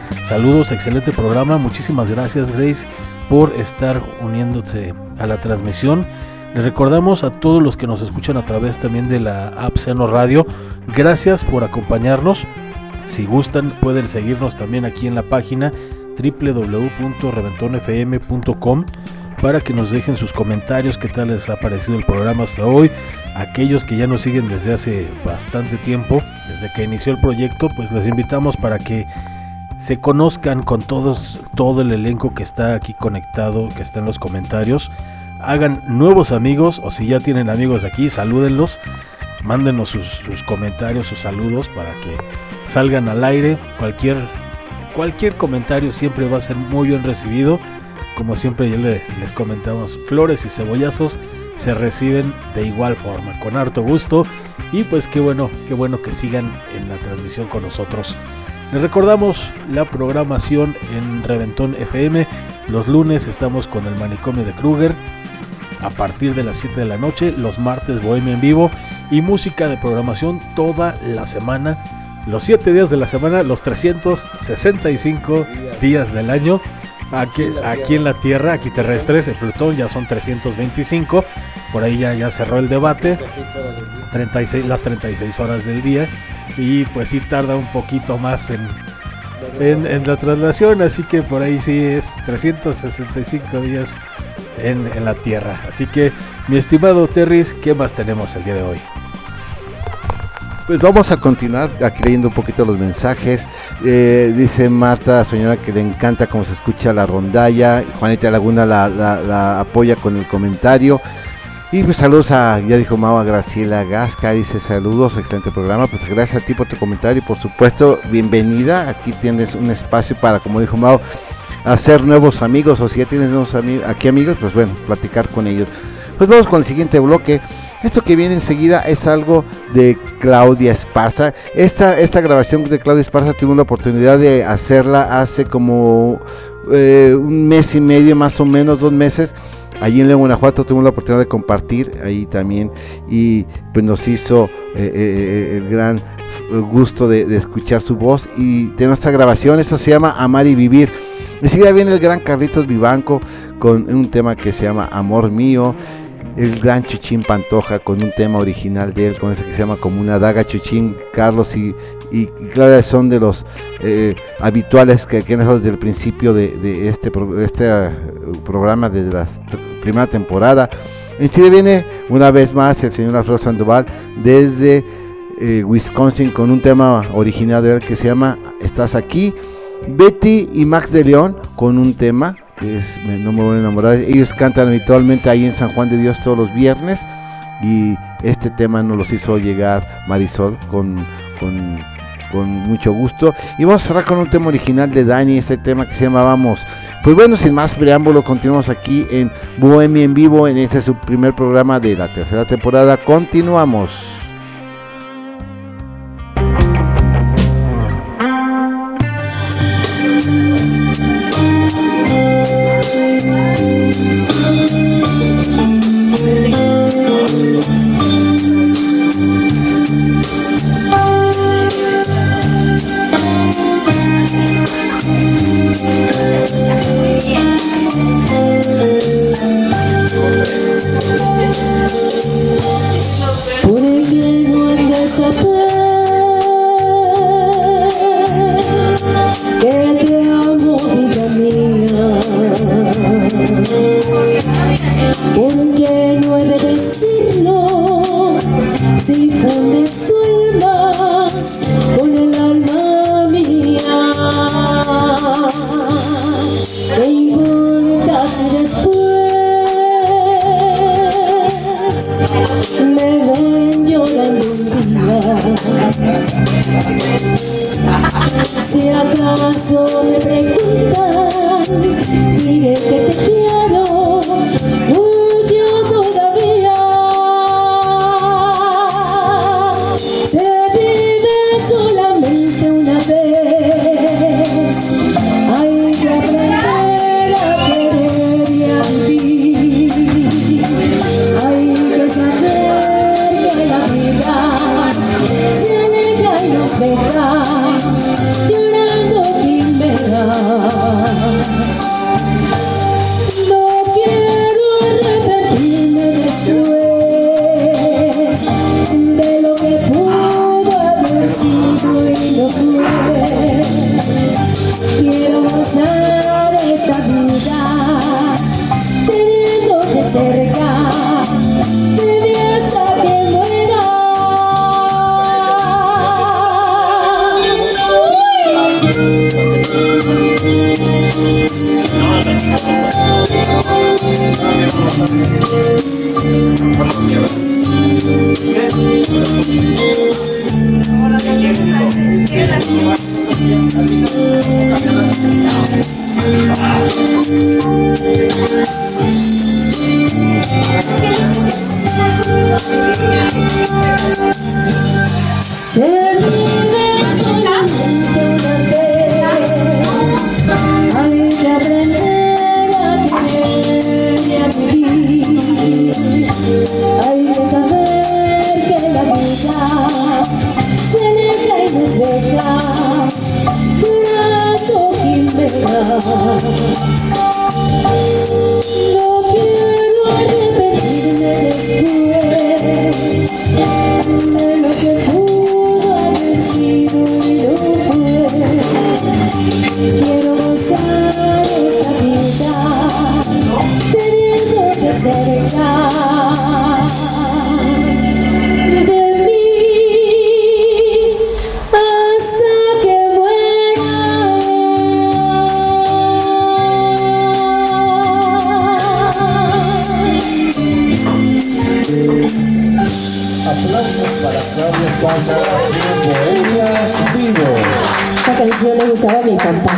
Saludos, excelente programa. Muchísimas gracias, Grace, por estar uniéndose a la transmisión. Les recordamos a todos los que nos escuchan a través también de la app Seno Radio, gracias por acompañarnos. Si gustan, pueden seguirnos también aquí en la página doble u doble u doble u punto reventón f m punto com para que nos dejen sus comentarios, qué tal les ha parecido el programa hasta hoy. Aquellos que ya nos siguen desde hace bastante tiempo, desde que inició el proyecto, pues les invitamos para que se conozcan con todos, todo el elenco que está aquí conectado, que está en los comentarios. Hagan nuevos amigos, o si ya tienen amigos aquí, salúdenlos, mándenos sus, sus comentarios, sus saludos para que salgan al aire. Cualquier, cualquier comentario siempre va a ser muy bien recibido. Como siempre ya le, les comentamos, flores y cebollazos se reciben de igual forma, con harto gusto. Y pues qué bueno, qué bueno que sigan en la transmisión con nosotros. Les recordamos la programación en Reventón F M. Los lunes estamos con el Manicomio de Kruger a partir de las siete de la noche. Los martes Bohemia en vivo y música de programación toda la semana, los siete días de la semana, los trescientos sesenta y cinco días del año. Aquí, aquí en la Tierra, aquí terrestres, en Plutón ya son trescientos veinticinco. Por ahí ya, ya cerró el debate, treinta y seis, las treinta y seis horas del día. Y pues sí tarda un poquito más en, en, en la traslación, así que por ahí sí es trescientos sesenta y cinco días en, en la Tierra. Así que, mi estimado Terris, ¿qué más tenemos el día de hoy? Pues vamos a continuar aquí leyendo un poquito los mensajes. Eh, dice Marta, señora, que le encanta cómo se escucha la rondalla. Juanita Laguna la, la, la apoya con el comentario. Y pues saludos a, ya dijo Mau, a Graciela Gasca, dice saludos, excelente programa. Pues gracias a ti por tu comentario y por supuesto, bienvenida. Aquí tienes un espacio para, como dijo Mau, hacer nuevos amigos, o si ya tienes nuevos amigos, aquí amigos, pues bueno, platicar con ellos. Pues vamos con el siguiente bloque. Esto que viene enseguida es algo de Claudia Esparza. Esta, esta grabación de Claudia Esparza tuve la oportunidad de hacerla hace como eh, un mes y medio, más o menos, dos meses. Allí en León, Guanajuato, tuvimos la oportunidad de compartir ahí también. Y pues nos hizo eh, eh, el gran gusto de, de escuchar su voz y de nuestra grabación. Eso se llama Amar y Vivir. Enseguida viene el gran Carlitos Vivanco con un tema que se llama Amor Mío. El gran Chuchín Pantoja con un tema original de él, con ese que se llama Como una daga. Chuchín, Carlos y, y, y Claudia son de los eh, habituales que, que han estado desde el principio de, de este, de este uh, programa, desde la primera temporada. En Chile viene una vez más el señor Alfredo Sandoval desde eh, Wisconsin con un tema original de él que se llama Estás Aquí. Betty y Max de León con un tema que es No me voy a enamorar. Ellos cantan habitualmente ahí en San Juan de Dios todos los viernes y este tema nos los hizo llegar Marisol con, con, con mucho gusto. Y vamos a cerrar con un tema original de Dani, este tema que se llama Vamos. Pues bueno, sin más preámbulo, continuamos aquí en Bohemia en Vivo, en este su primer programa de la tercera temporada. Continuamos. Por el no andes a ver que te amo, vida mía, porque no he de decirlo si fundes tu alma con el alma mía. ¿Qué importa si después me ven llorando un día? Si acaso me preguntan, diré que te quiero mucho todavía. Se vive solamente una vez, hay que aprender a querer y a vivir. Hay que saber que la vida se aleja y nos deja llorando sin ver. Hay que aprender a querer y a vivir. Hay que saber que la vida se aleja y nos deja brazo quimera. No quiero arrepentirme después de lo que pudo haber sido y no fue. Quiero gozar esta vida teniéndote cerca de mí hasta que muera. Aplausos para Claudia Esparza de Bohemia Vivo. Esta canción le gustaba a mi papá.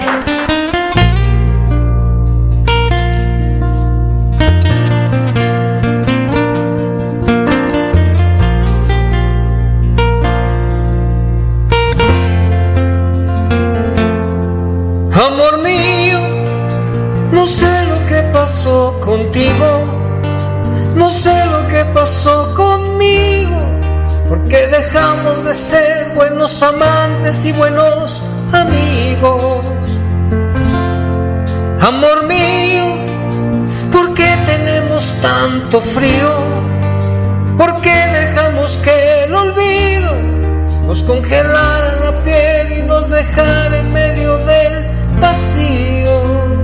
Amor mío, no sé lo que pasó contigo, no sé lo que pasó conmigo, porque dejamos de ser buenos amantes y buenos amigos. Amor mío, ¿por qué tenemos tanto frío? ¿Por qué dejamos que el olvido nos congelara la piel y nos dejara en medio del vacío?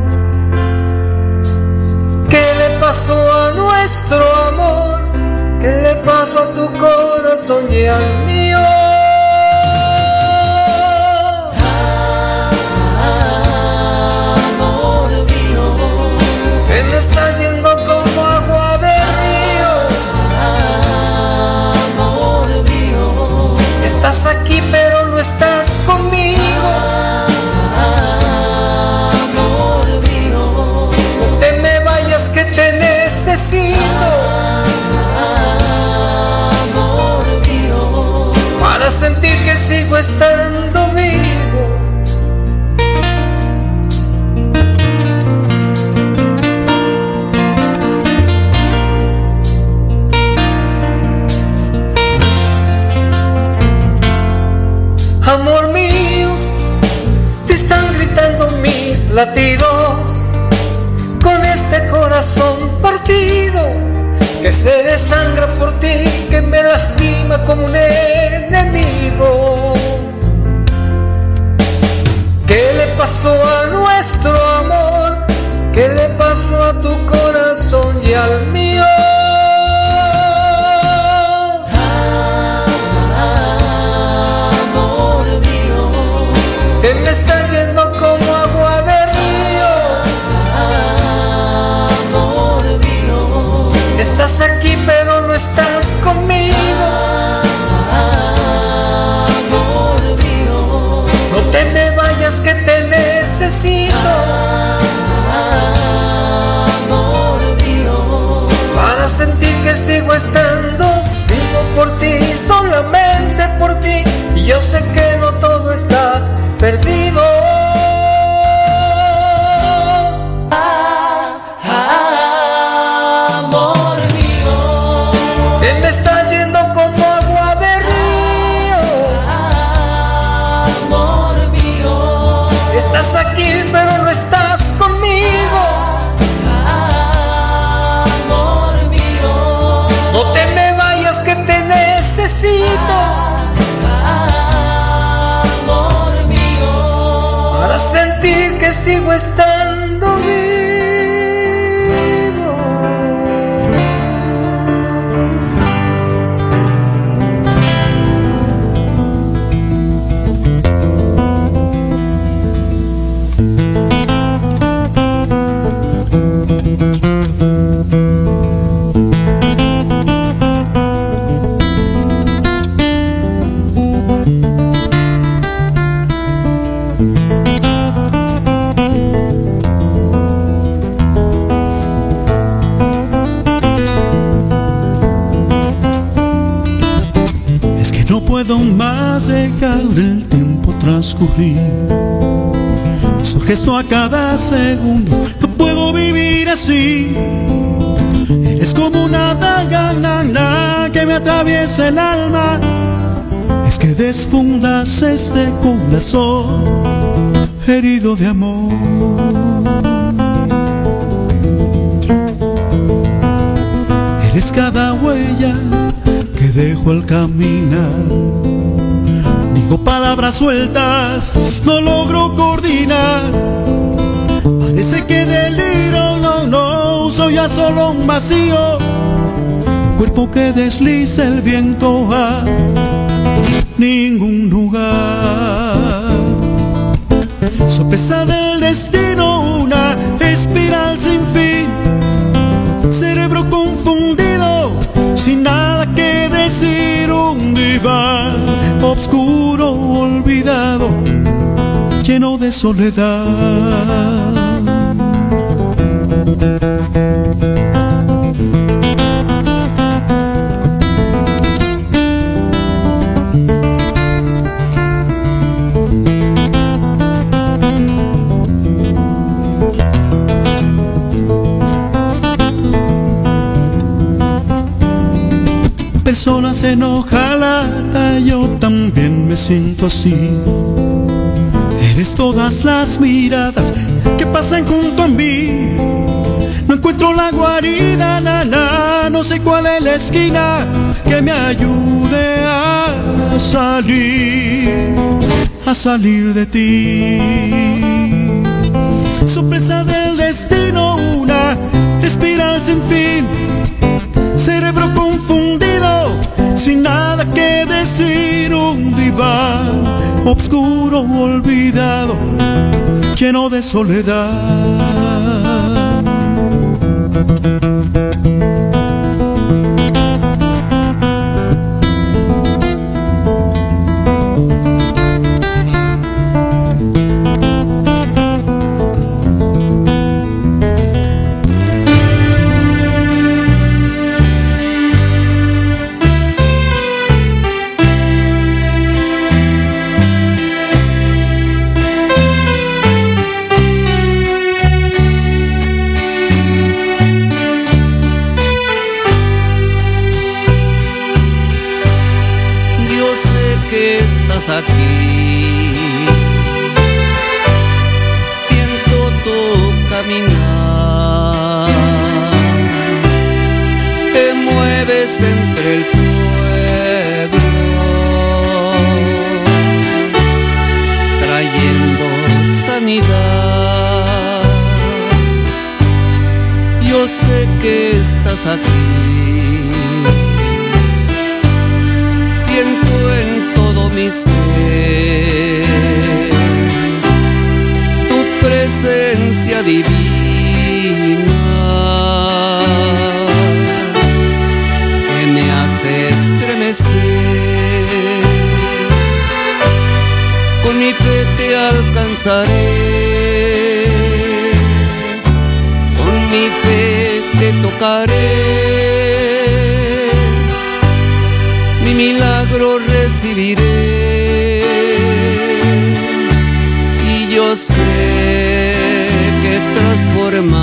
¿Qué le pasó a nuestro amor? ¿Qué le pasó a tu corazón y al mío? Amor mío, te me estás yendo como agua de río. Amor mío, estás aquí pero no estás conmigo. Que te necesito, amor mío, para sentir que sigo estando vivo. Amor mío, te están gritando mis latidos con este corazón partido que se desangra por ti, que me lastima como un enemigo. ¿Qué le pasó a nuestro amor? ¿Qué le pasó a tu corazón y al mío? Amor mío, te me estás yendo como agua de río. Estás aquí pero no estás conmigo. Amor mío, no te me vayas que te necesito. Amor mío, para sentir que sigo estando vivo por ti, solamente por ti. Y yo sé que no todo está perdido. Estás aquí pero no estás conmigo. Amor mío, no te me vayas que te necesito. Amor mío, puedo más dejar el tiempo transcurrir. Su gesto a cada segundo, no puedo vivir así. Eres como una daga na, na, que me atraviesa el alma. Es que desfundas este corazón herido de amor. Eres cada huella que dejo al caminar. Digo palabras sueltas, no logro coordinar. Parece que deliro, no, no, soy ya solo un vacío. Un cuerpo que desliza el viento a ningún lugar. Sopesa del destino, una espiral sin fin. Cerebro confundido, sin nada que decir, un diván obscuro, olvidado, lleno de soledad. Personas enojadas, yo también me siento así. Eres todas las miradas que pasan junto a mí. No encuentro la guarida, na, na, no sé cuál es la esquina que me ayude a salir, a salir de ti. Sorpresa del destino, una espiral sin fin. Cerebro confundido, sin nada que decir, un diván obscuro, olvidado, lleno de soledad. Aquí siento tu caminar, te mueves entre el pueblo, trayendo sanidad. Yo sé que estás aquí, siento en todo mi ser tu presencia divina, que me hace estremecer. Con mi fe te alcanzaré, con mi fe te tocaré, mi milagro recibiré, y yo sé que transformado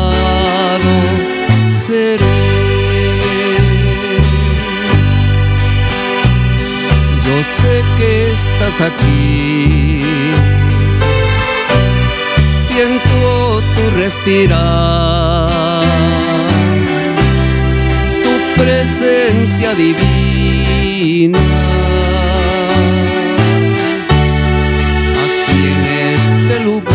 seré. Yo sé que estás aquí, siento tu respirar, tu presencia divina, aquí en este lugar.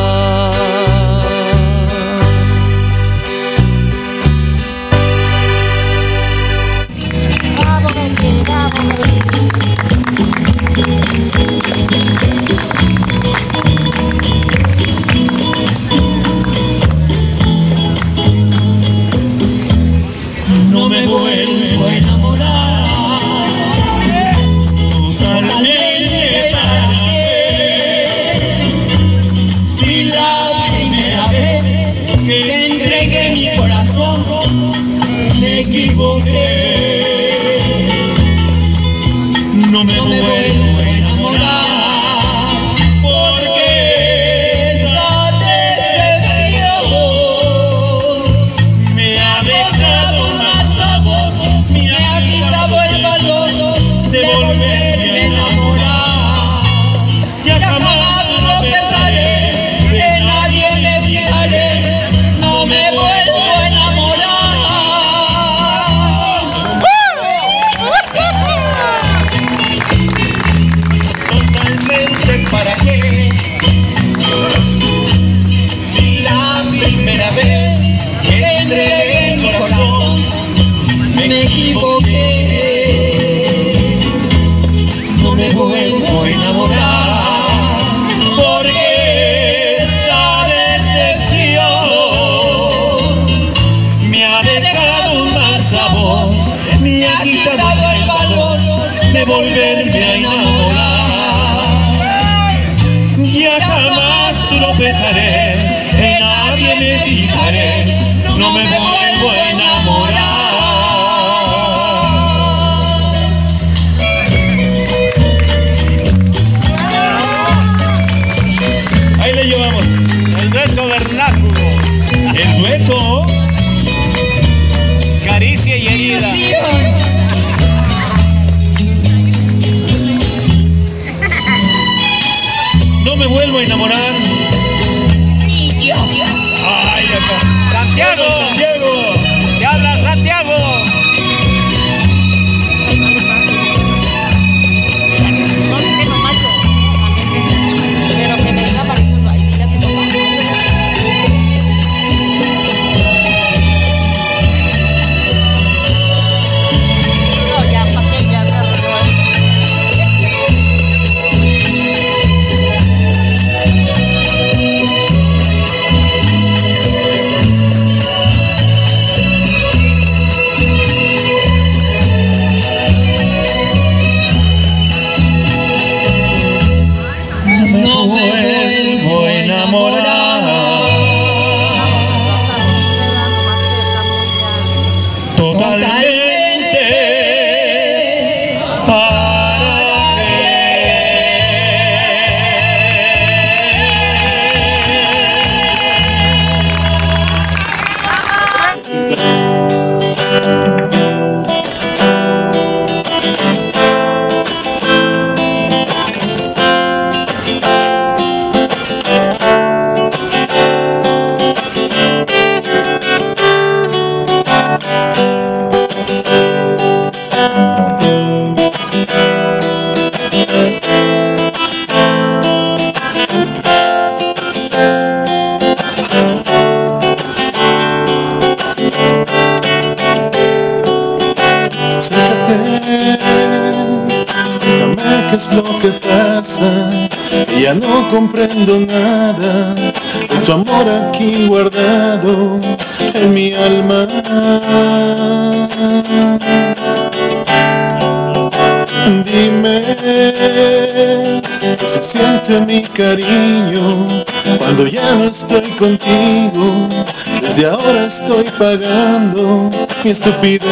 No me vuelvo a enamorar totalmente, ¿para qué? Si la primera vez que te entregué mi corazón me equivoqué. de volverme a enamorar. Ya jamás tropezaré, en nadie me fijaré, no me vuelvo a enamorar. Ahí le llevamos el dueto vernáculo, el dueto Caricia y Herida. No me vuelvo a enamorar. Ay, acá. Santiago, Santiago. ¿Qué habla, Santiago? Pero que me diga para eso, ahí ya te tomas. No, ya, ¿para qué? Ya se arregló. No me vuelvo a enamorar. Totalmente. ¿Para qué? Cuéntame qué es lo que pasa, que ya no comprendo nada de tu amor aquí guardado en mi alma. Dime qué se siente mi cariño cuando ya no estoy contigo. Desde ahora estoy pagando mi estupidez.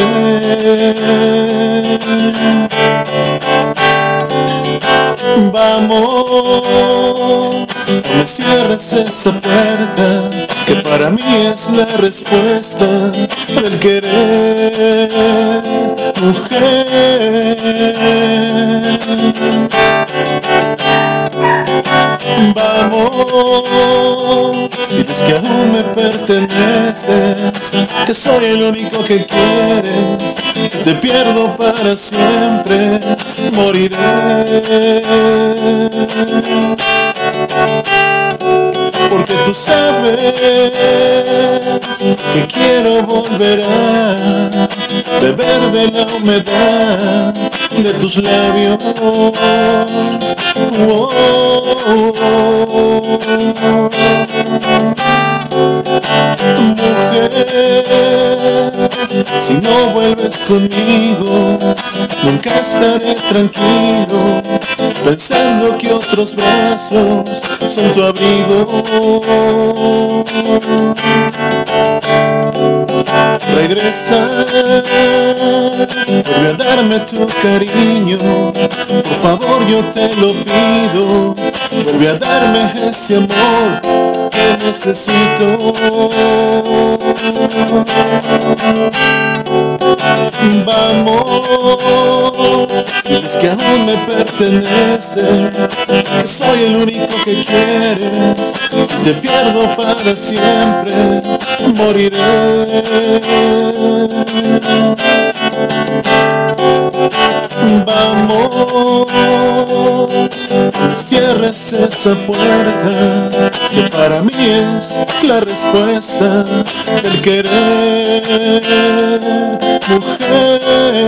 Vamos, no me cierres esa puerta, que para mí es la respuesta del querer, mujer. Vamos, diles que aún me perteneces, que soy el único que quieres, que te pierdo para siempre, moriré. Porque tú sabes que quiero volver a beber de la humedad de tus labios. Oh, oh, oh. Mujer, si no vuelves conmigo, nunca estaré tranquilo, pensando que otros brazos son tu abrigo. Regresa, vuelve a darme tu cariño, por favor yo te lo pido, vuelve a darme ese amor que necesito. Vamos, diles que aún me perteneces, que soy el único que quieres, si te pierdo para siempre, moriré. Vamos, no cierres esa puerta, que para mí es la respuesta del querer, mujer.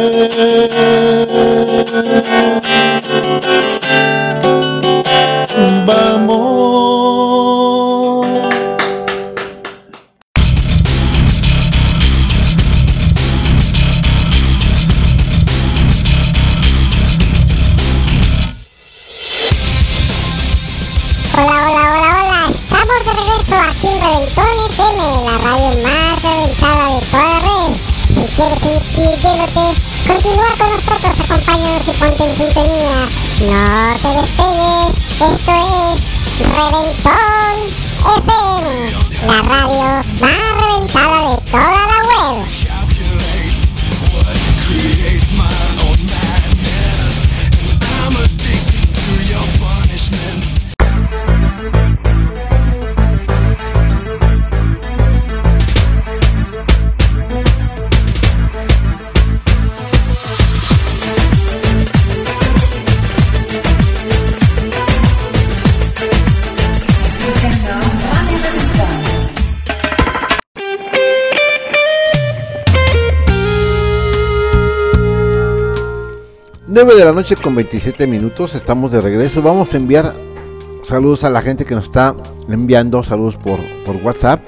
Vamos. aquí en Reventón F M, la radio más reventada de toda la red. Si quieres ir divirtiéndote, continúa con nosotros, acompáñanos y ponte en sintonía. No te despegues, esto es Reventón F M, la radio más reventada de toda la web. nueve de la noche con veintisiete minutos, estamos de regreso. Vamos a enviar saludos a la gente que nos está enviando saludos por, por WhatsApp.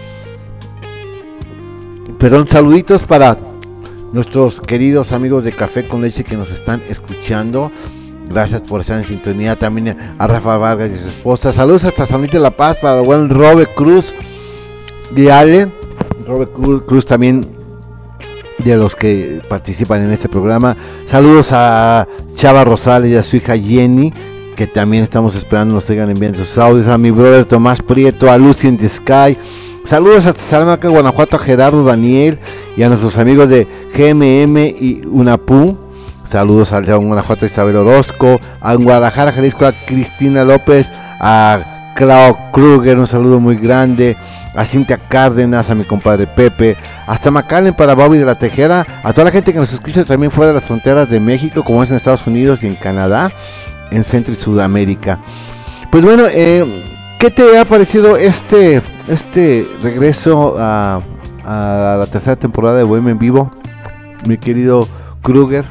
Perdón, saluditos para nuestros queridos amigos de Café con Leche que nos están escuchando. Gracias por estar en sintonía. También a Rafa Vargas y su esposa. Saludos hasta San Luis de la Paz para el buen Robert Cruz de Ale. Robert Cruz también, de los que participan en este programa. Saludos a Chava Rosales y a su hija Jenny, que también estamos esperando nos sigan enviando sus audios. A mi brother Tomás Prieto, a Lucy in the Sky. Saludos hasta Salamanca, Guanajuato, a Gerardo Daniel y a nuestros amigos de G M M y UNAPU. Saludos a Guanajuato, Isabel Orozco. A Guadalajara, Jalisco, a Cristina López, a Clau Kruger, un saludo muy grande. A Cintia Cárdenas, a mi compadre Pepe, hasta McAllen para Bobby de la Tejera, a toda la gente que nos escucha también fuera de las fronteras de México, como es en Estados Unidos y en Canadá, en Centro y Sudamérica. Pues bueno, eh, ¿qué te ha parecido este este regreso a, a la tercera temporada de Bohemia en Vivo, mi querido Kruger?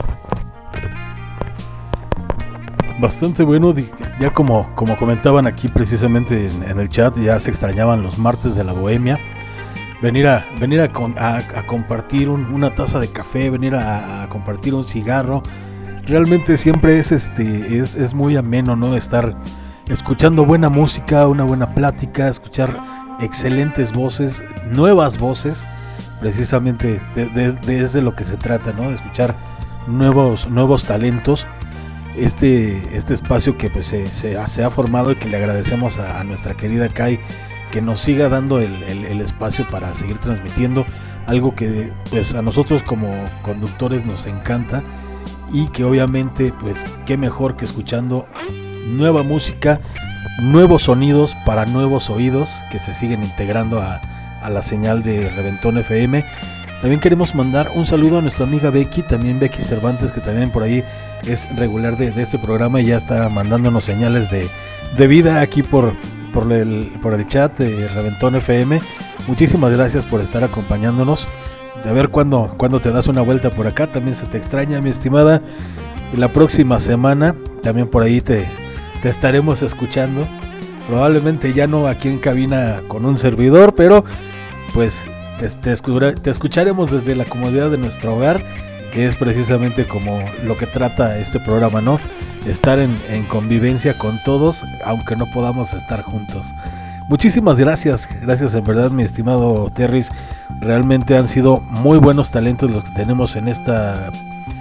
Bastante bueno, ya como, como comentaban aquí precisamente en, en el chat, ya se extrañaban los martes de la bohemia, venir a venir a, con, a, a compartir un, una taza de café, venir a, a compartir un cigarro, realmente siempre es este es, es muy ameno, ¿no? Estar escuchando buena música, una buena plática, escuchar excelentes voces, nuevas voces, precisamente de, de, de, es de lo que se trata, ¿no? De escuchar nuevos, nuevos talentos. Este, este espacio que pues se, se, ha, se ha formado y que le agradecemos a, a nuestra querida Kai que nos siga dando el, el, el espacio para seguir transmitiendo algo que pues a nosotros como conductores nos encanta, y que obviamente pues qué mejor que escuchando nueva música, nuevos sonidos para nuevos oídos que se siguen integrando a, a la señal de Reventón F M. También queremos mandar un saludo a nuestra amiga Becky, también Becky Cervantes, que también por ahí es regular de, de este programa y ya está mandándonos señales de, de vida aquí por, por, el, por el chat de Reventón F M. Muchísimas gracias por estar acompañándonos. A ver cuándo, cuándo te das una vuelta por acá, también se te extraña, mi estimada. La próxima semana también por ahí te, te estaremos escuchando. Probablemente ya no aquí en cabina con un servidor, pero pues te, te, escuchar, te escucharemos desde la comodidad de nuestro hogar, que es precisamente como lo que trata este programa, ¿no? Estar en, en convivencia con todos, aunque no podamos estar juntos. Muchísimas gracias, gracias en verdad, mi estimado Terris. Realmente han sido muy buenos talentos los que tenemos en esta,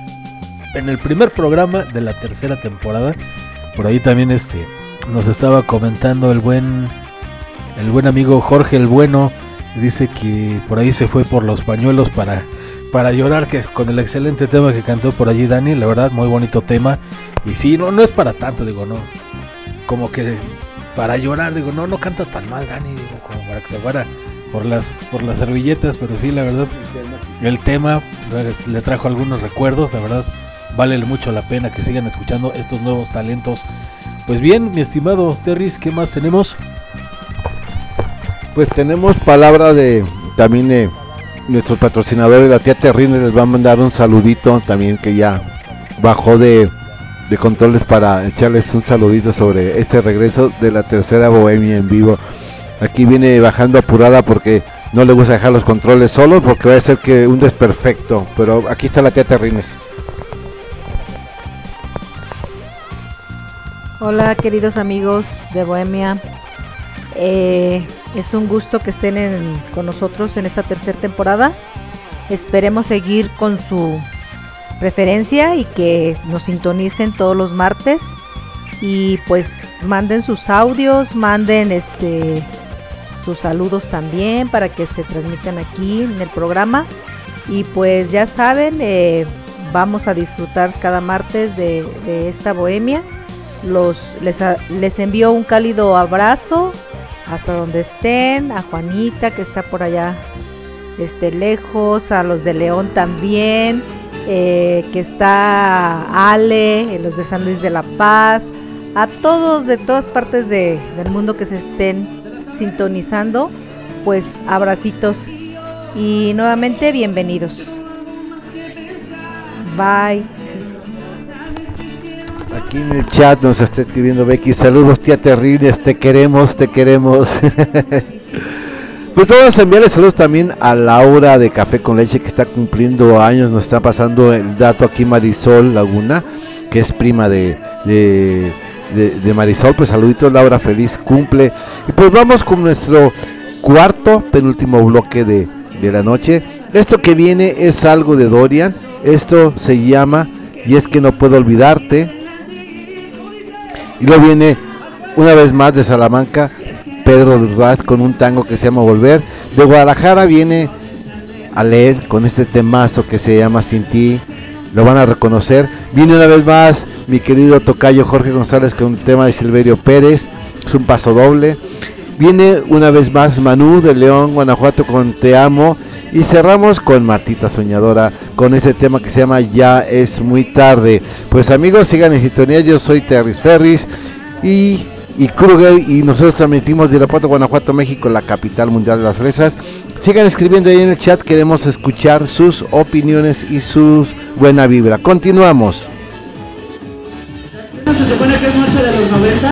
en el primer programa de la tercera temporada. Por ahí también este nos estaba comentando el buen, el buen amigo Jorge el Bueno, dice que por ahí se fue por los pañuelos para para llorar, que con el excelente tema que cantó por allí Dani, la verdad muy bonito tema. Y sí, no, no es para tanto, digo, no, como que para llorar, digo, no, no canta tan mal Dani, digo, como para que se fuera por las, por las servilletas, pero sí, la verdad, el tema le trajo algunos recuerdos, la verdad, vale mucho la pena que sigan escuchando estos nuevos talentos. Pues bien, mi estimado Terris, ¿qué más tenemos? Pues tenemos palabra de, también de nuestros patrocinadores, la tía Terrine les va a mandar un saludito también, que ya bajó de, de controles para echarles un saludito sobre este regreso de la tercera Bohemia en Vivo. Aquí viene bajando apurada porque no le gusta dejar los controles solos, porque va a ser que un desperfecto, pero aquí está la tía Terrines. Hola queridos amigos de Bohemia, eh, Es un gusto que estén en, con nosotros en esta tercera temporada. Esperemos seguir con su preferencia y que nos sintonicen todos los martes. Y pues manden sus audios, manden este sus saludos también para que se transmitan aquí en el programa. Y pues ya saben, eh, vamos a disfrutar cada martes de, de esta bohemia. Los, les, les envío un cálido abrazo hasta donde estén, a Juanita que está por allá este, lejos, a los de León también, eh, que está Ale, los de San Luis de la Paz, a todos de todas partes de, del mundo que se estén sintonizando, pues abracitos y nuevamente bienvenidos. Bye. Aquí en el chat nos está escribiendo Becky, saludos tía Terribles, te queremos, te queremos. Pues vamos a enviarle saludos también a Laura de Café con Leche que está cumpliendo años, nos está pasando el dato aquí Marisol Laguna, que es prima de, de, de, de Marisol, pues saluditos Laura, feliz cumple. Y pues vamos con nuestro cuarto, penúltimo bloque de, de la noche. Esto que viene es algo de Dorian, esto se llama Y es que no puedo olvidarte. Y luego viene una vez más de Salamanca, Pedro Durraz con un tango que se llama Volver. De Guadalajara viene Aled con este temazo que se llama Sin Ti, lo van a reconocer. Viene una vez más mi querido tocayo Jorge González con un tema de Silverio Pérez, es un paso doble. Viene una vez más Manu de León, Guanajuato con Te Amo. Y cerramos con Martita Soñadora con este tema que se llama Ya es muy tarde. Pues amigos, sigan en sintonía, yo soy Terry Ferris y, y Kruger, y nosotros transmitimos de Irapuato, Guanajuato, México, la capital mundial de las fresas. Sigan escribiendo ahí en el chat, queremos escuchar sus opiniones y sus buena vibra. Continuamos. Se supone que es noche de los noventa.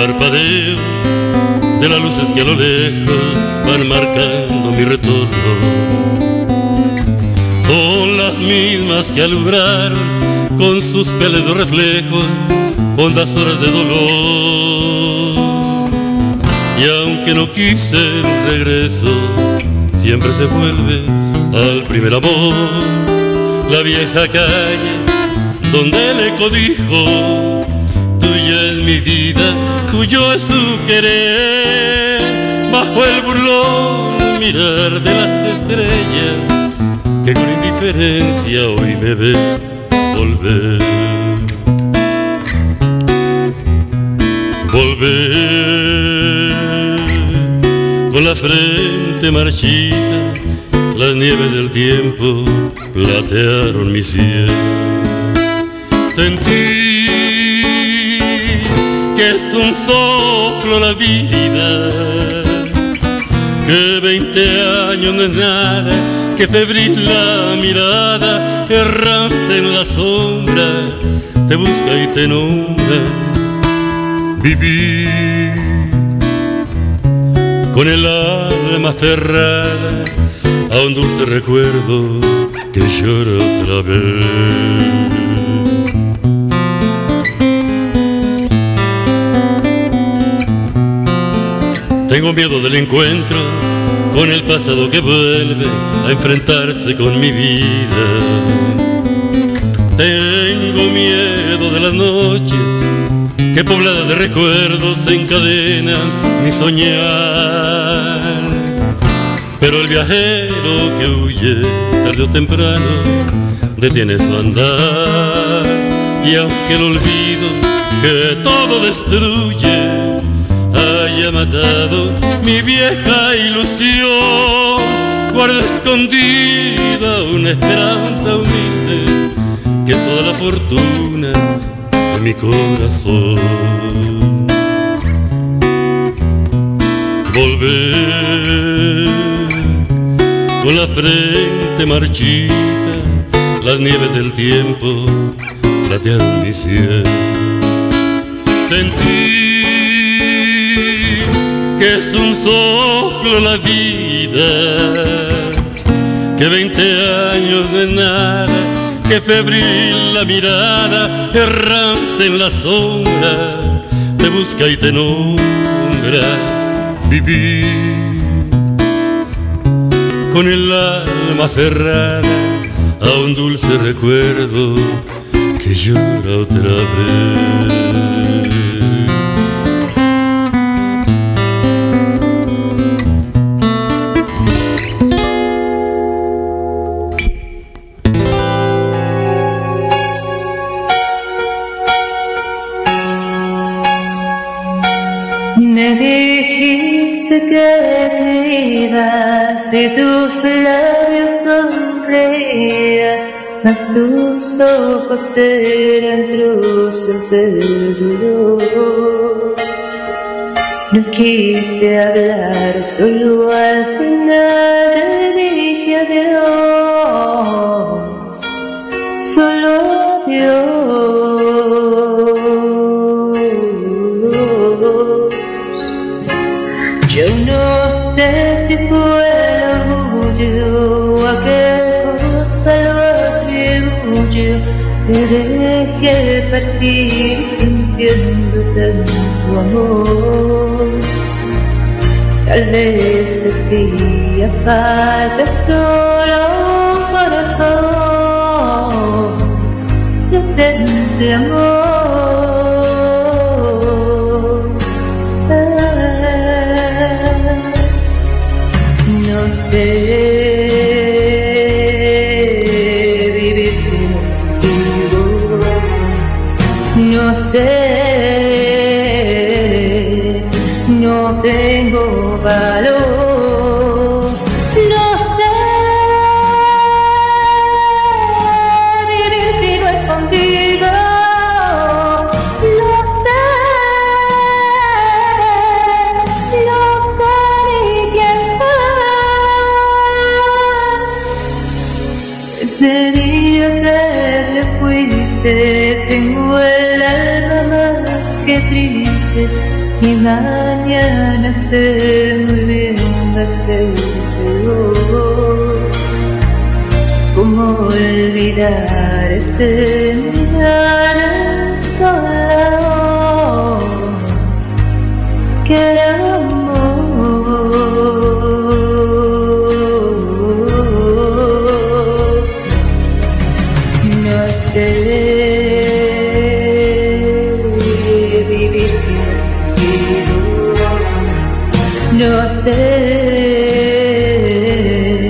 parpadeo de las luces que a lo lejos van marcando mi retorno. Son las mismas que alumbraron con sus pálidos reflejos hondas horas de dolor. Y aunque no quise el regreso, siempre se vuelve al primer amor. La vieja calle donde le codijo, tuya es mi vida, tuyo es su querer. Bajo el burlón mirar de las estrellas que con indiferencia hoy me ve volver. Volver con la frente marchita, las nieves del tiempo platearon mi cielo. Sentí que es un soplo la vida, que veinte años no es nada, que febril la mirada, errante en la sombra, te busca y te nombra. Viví con el alma aferrada a un dulce recuerdo que llora otra vez. Tengo miedo del encuentro con el pasado que vuelve a enfrentarse con mi vida. Tengo miedo de la noche que poblada de recuerdos se encadena mi soñar. Pero el viajero que huye tarde o temprano detiene su andar. Y aunque el olvido que todo destruye haya matado mi vieja ilusión, guardo escondida una esperanza humilde que es toda la fortuna de mi corazón. Volver con la frente marchita, las nieves del tiempo platearon mi cielo. Sentí que es un soplo la vida, que veinte años de nada, que febril la mirada, errante en la sombra, te busca y te nombra. Viví con el alma aferrada a un dulce recuerdo que llora otra vez. Si tus labios sonreían, mas tus ojos eran trozos de dolor. No quise hablar, solo al final te dije adiós, solo adiós. Yo no sé si fue te dejé partir sintiendo tanto amor. Tal vez hacía falta solo un corazón latente amor. Ah, no sé no sé, no tengo valor, no sé vivir si no es contigo, no sé, no sé ni pensar. Ese día que te fuiste, tengo el alma más que triste, y mañana sé muy bien hacerte peor. ¿Cómo olvidar ese mirar al sol que era amor? No sé vivir sin respiro, no sé,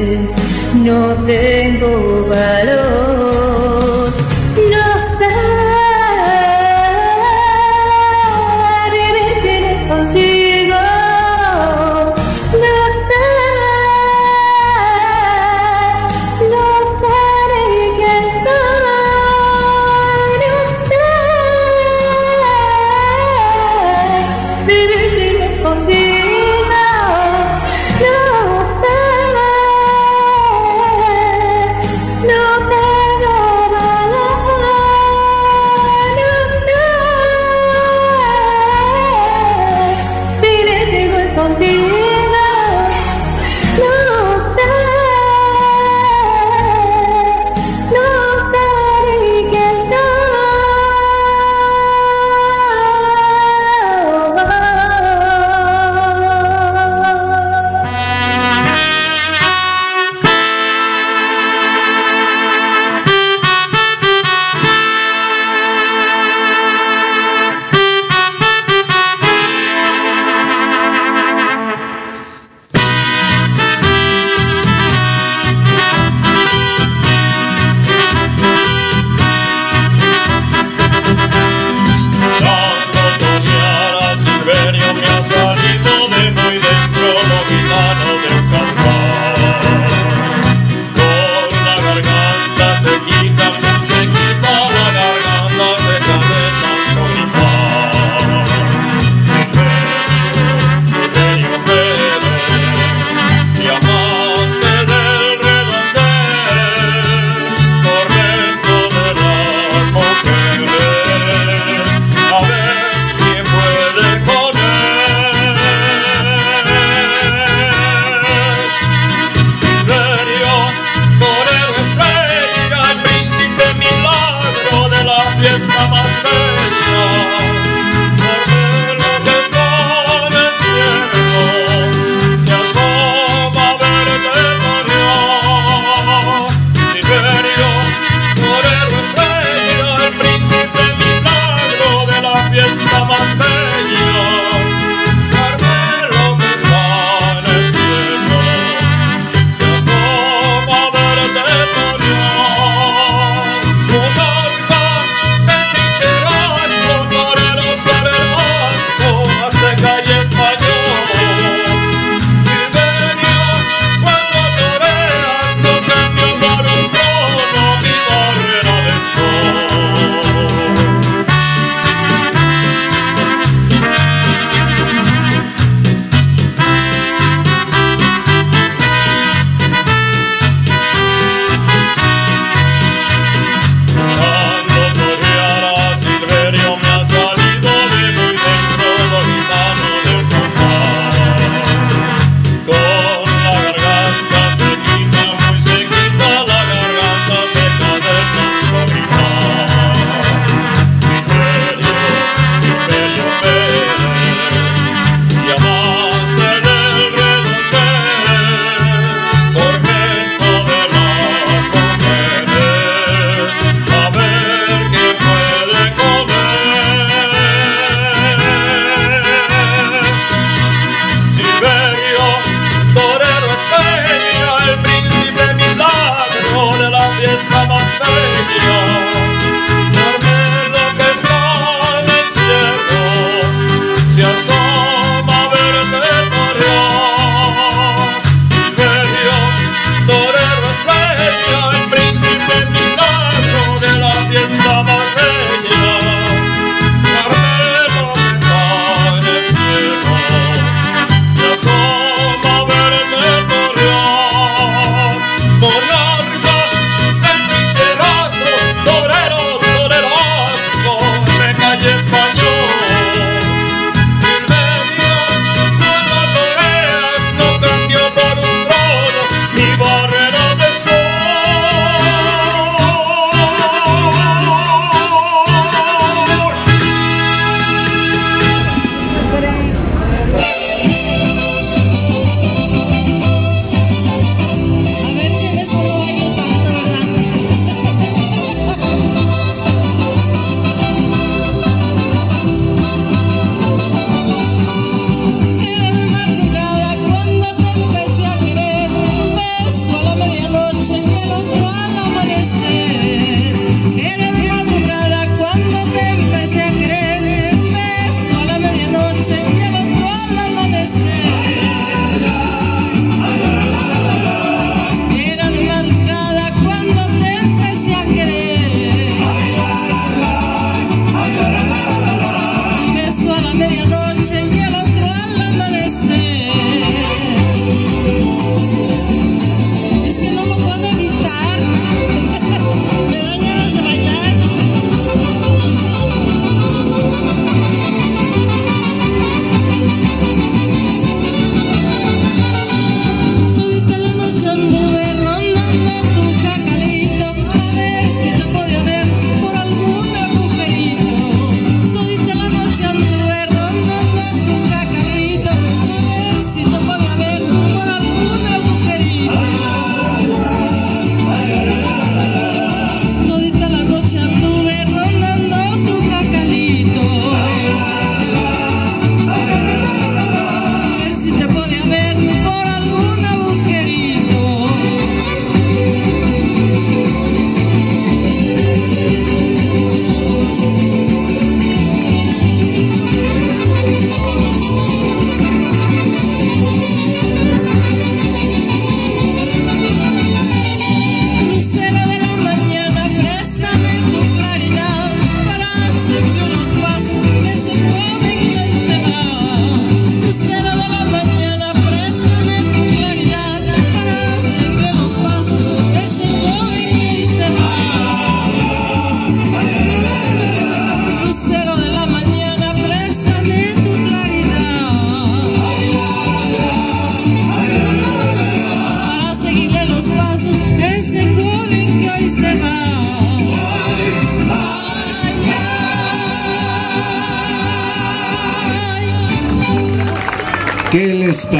no tengo valor, no sé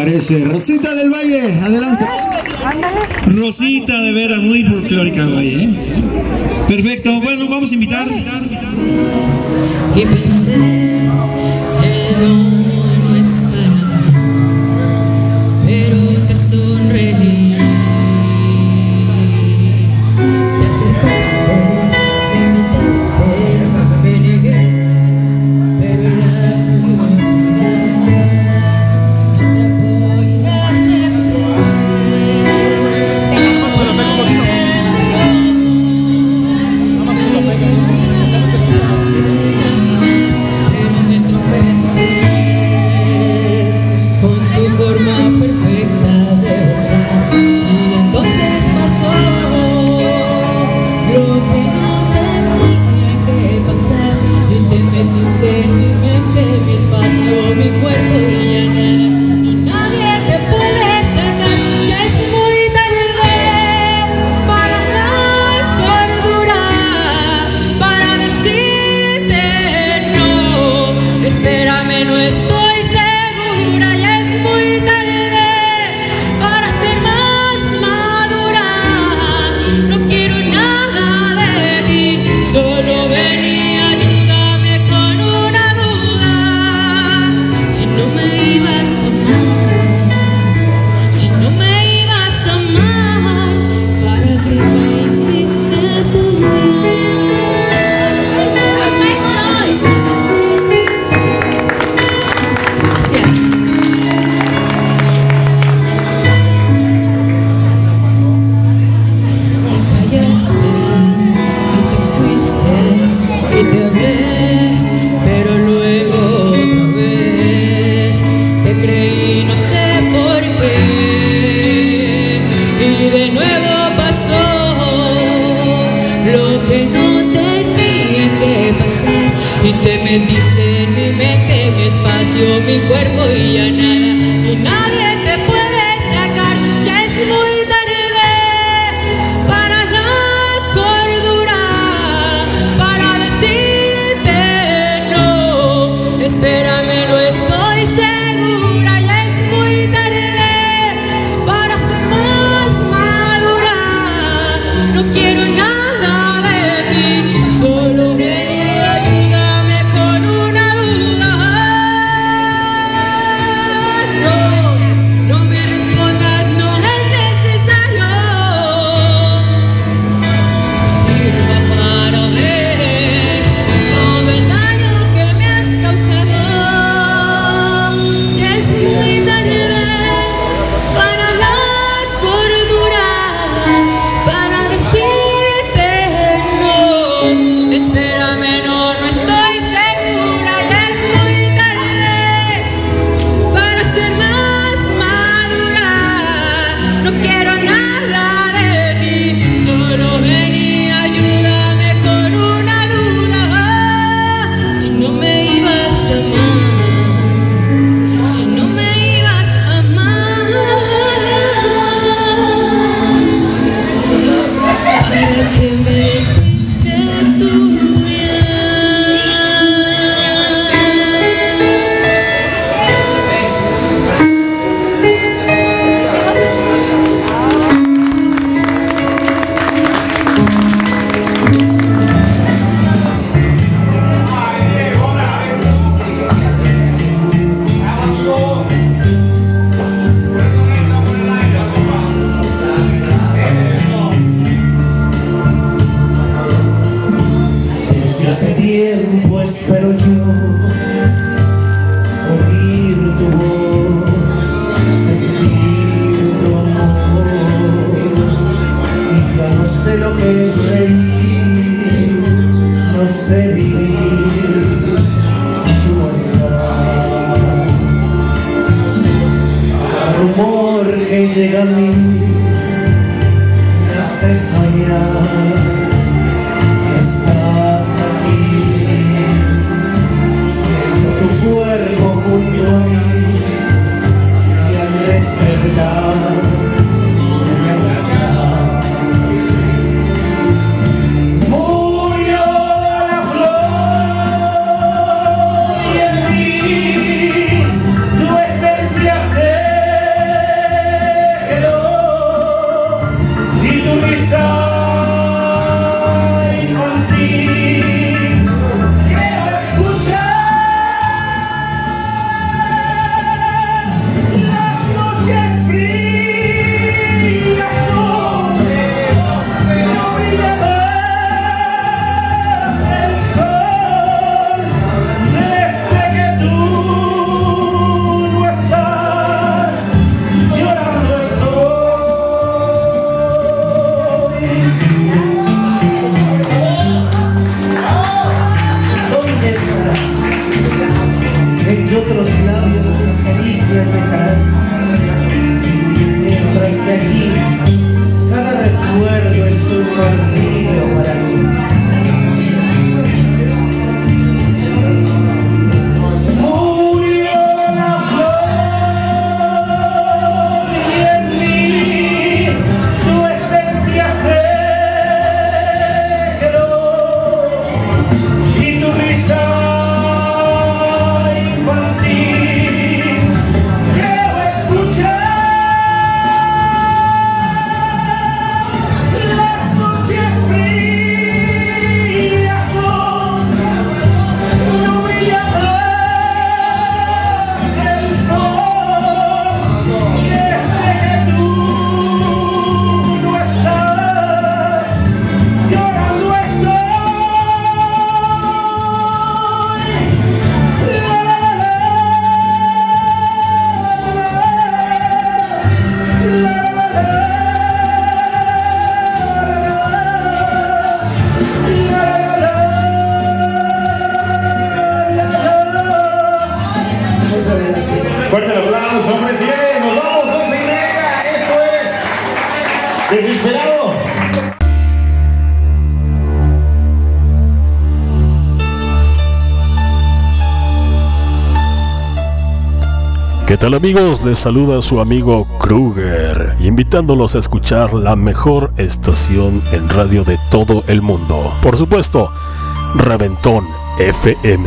parece? Rosita del Valle, adelante. Rosita, de veras, muy folclórica del Valle, ¿eh? Perfecto, bueno, vamos a invitar. Y pensé, el don no es para mí, pero te sonreí. Te acercaste, me invitaste, me negué. Mi cuerpo y ya nada, y nadie te puede sacar. Ya es muy tarde para la cordura, para decirte no. Espérame, no estoy segura. Ya es muy tarde para ser más madura. No quiero nada de ti, solo ven y ayúdame con una duda. Si no me ibas a amar, si no me ibas a amar, ¿para qué me hiciste tu bien? Gracias. Me callaste y te fuiste y te hablé, pero luego otra vez te creí, no sé por qué, y de nuevo pasó lo que no tenía que pasar, y te metiste en mi mente, mi espacio, mi cuerpo y ya nada, y nadie te puede sacar. Ya es muy tarde para la cordura, para decirte no. Espérame, no estoy segura. Ya es muy tarde para ser más madura. No quiero nada de ti, solo ven y ayúdame con una duda. No, no me respondas, no es necesario. Sirva para ver todo el daño que me has causado. Ya es muy tarde para la cordura, para decirte no. Espérame, no, no estoy segura. Ya es muy tarde para ser más madura. No quiero nada de ti, solo ven y ayúdame con una duda. Si no me ibas a amar, si no me ibas a amar, ¿para qué me hiciste tu Desde hace tiempo espero yo oír tu voz, sentir tu amor, y ya no sé lo que es reír, no sé vivir si tú no estás. Cada rumor que llega a mí me hace soñar. Estás aquí, siento tu cuerpo junto a mí, y al despertar me abrazas. Murió la flor y en mí tu esencia se Desesperado. ¿Qué tal, amigos? Les saluda su amigo Kruger, invitándolos a escuchar la mejor estación en radio de todo el mundo. Por supuesto, Reventón F M.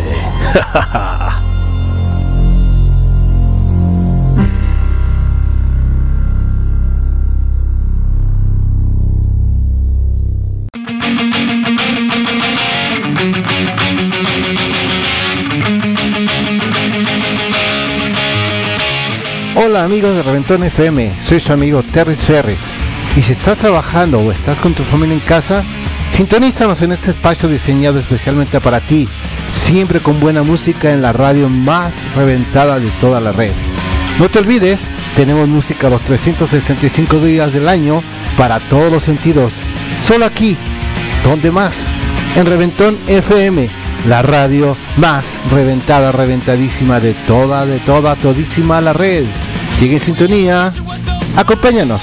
Hola amigos de Reventón F M, soy su amigo Terry Ferris. Y si estás trabajando o estás con tu familia en casa, sintonízanos en este espacio diseñado especialmente para ti, siempre con buena música en la radio más reventada de toda la red. No te olvides, tenemos música los trescientos sesenta y cinco días del año para todos los sentidos. Solo aquí, ¿dónde más? En Reventón F M, la radio más reventada, reventadísima de toda, de toda, todísima la red. Sigue en sintonía, acompáñanos.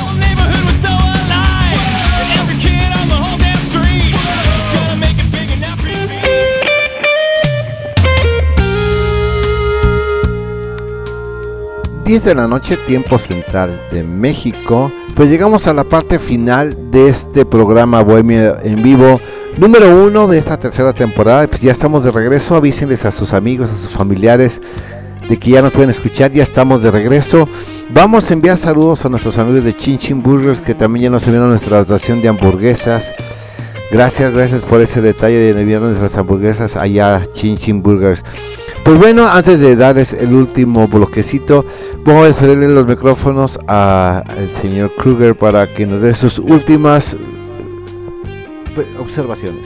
diez de la noche, tiempo central de México. Pues llegamos a la parte final de este programa Bohemia en Vivo número uno de esta tercera temporada. Pues ya estamos de regreso. Avísenles a sus amigos, a sus familiares de que ya nos pueden escuchar. Ya estamos de regreso. Vamos a enviar saludos a nuestros amigos de Chin Chin Burgers, que también ya nos enviaron nuestra dotación de hamburguesas. Gracias, gracias por ese detalle de enviarnos nuestras hamburguesas allá, Chin Chin Burgers. Pues bueno, antes de darles el último bloquecito, vamos a cederle los micrófonos al señor Kruger para que nos dé sus últimas observaciones.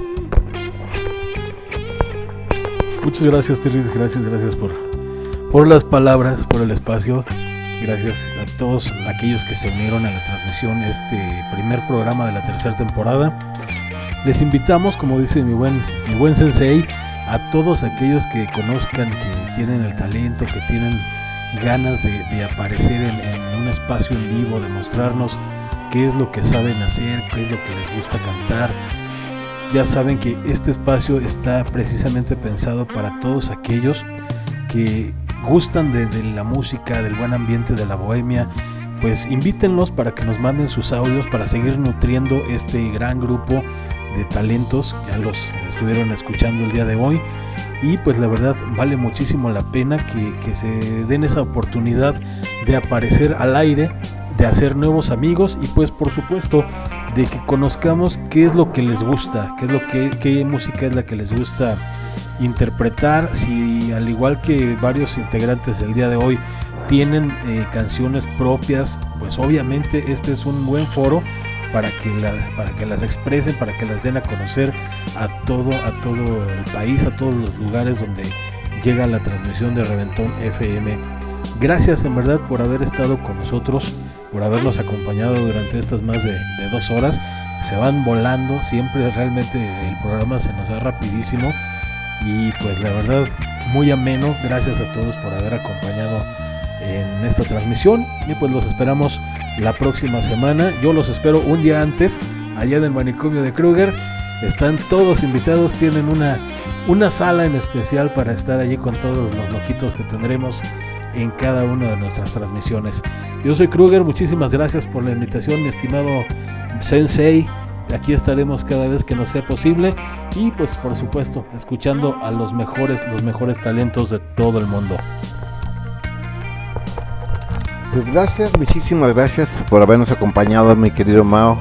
Muchas gracias, Terry, gracias, gracias por, por las palabras, por el espacio. Gracias a todos aquellos que se unieron a la transmisión, este primer programa de la tercera temporada. Les invitamos, como dice mi buen, mi buen sensei, a todos aquellos que conozcan, que tienen el talento, que tienen ganas de, de aparecer en, en un espacio en vivo, de mostrarnos qué es lo que saben hacer, qué es lo que les gusta cantar. Ya saben que este espacio está precisamente pensado para todos aquellos que gustan de, de la música, del buen ambiente, de la bohemia. Pues invítenlos para que nos manden sus audios para seguir nutriendo este gran grupo de talentos. Ya los estuvieron escuchando el día de hoy y pues la verdad vale muchísimo la pena que, que se den esa oportunidad de aparecer al aire, de hacer nuevos amigos y pues por supuesto de que conozcamos qué es lo que les gusta, qué es lo que qué música es la que les gusta interpretar. Si al igual que varios integrantes del día de hoy tienen eh, canciones propias, pues obviamente este es un buen foro para que la, para que las expresen, para que las den a conocer a todo a todo el país, a todos los lugares donde llega la transmisión de Reventón F M. Gracias en verdad por haber estado con nosotros, por habernos acompañado durante estas más de, de dos horas. Se van volando, siempre realmente el programa se nos da rapidísimo y pues la verdad muy ameno. Gracias a todos por haber acompañado en esta transmisión y pues los esperamos la próxima semana. Yo los espero un día antes allá en el manicomio de Kruger. Están todos invitados, tienen una, una sala en especial para estar allí con todos los loquitos que tendremos en cada una de nuestras transmisiones. Yo soy Kruger, muchísimas gracias por la invitación, mi estimado sensei. Aquí estaremos cada vez que nos sea posible y pues por supuesto escuchando a los mejores, los mejores talentos de todo el mundo. Pues gracias, muchísimas gracias por habernos acompañado, mi querido Mao.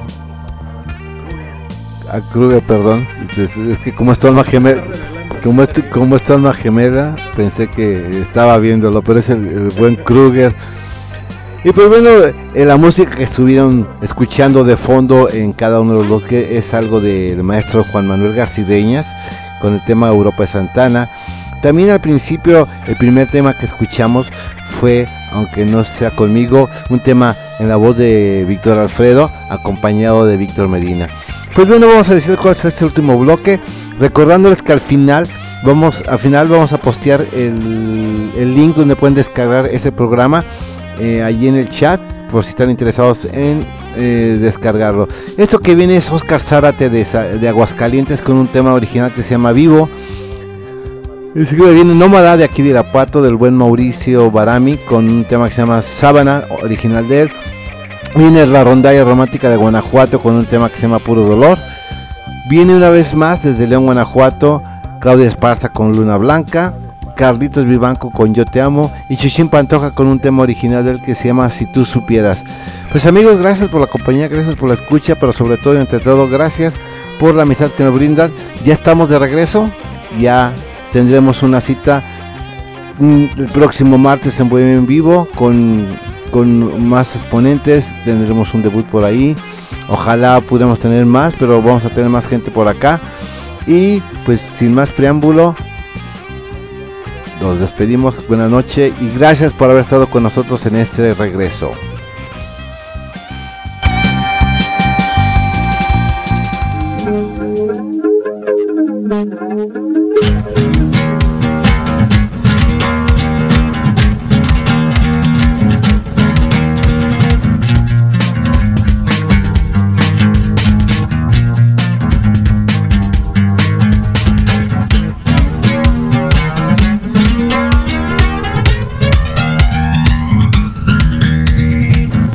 A Kruger, perdón. Es, es que como es tu alma gemela, como es, como es tu alma gemela, pensé que estaba viéndolo, pero es el, el buen Kruger. Y pues bueno, eh, la música que estuvieron escuchando de fondo en cada uno de los bloques es algo del maestro Juan Manuel Garcideñas con el tema Europa de Santana. También al principio el primer tema que escuchamos fue, aunque no sea conmigo, un tema en la voz de Víctor Alfredo acompañado de Víctor Medina. Pues bueno, vamos a decir cuál es este último bloque, recordándoles que al final vamos, al final vamos a postear el, el link donde pueden descargar este programa eh, allí en el chat, por si están interesados en eh, descargarlo. Esto que viene es Oscar Zárate de, de Aguascalientes con un tema original que se llama Vivo. Y seguido viene Nómada de aquí de Irapuato del buen Mauricio Barami con un tema que se llama Sábana, original de él. Viene La Rondalla Romántica de Guanajuato con un tema que se llama Puro Dolor. Viene una vez más desde León, Guanajuato, Claudia Esparza con Luna Blanca, Carlitos Vivanco con Yo Te Amo y Chuchín Pantoja con un tema original de él que se llama Si Tú Supieras. Pues amigos, gracias por la compañía, gracias por la escucha, pero sobre todo y entre todo, gracias por la amistad que nos brindan. Ya estamos de regreso, ya tendremos una cita el próximo martes en Bohemia en Vivo con, con más exponentes, tendremos un debut por ahí. Ojalá pudiéramos tener más, pero vamos a tener más gente por acá. Y pues sin más preámbulo, nos despedimos. Buenas noches y gracias por haber estado con nosotros en este regreso.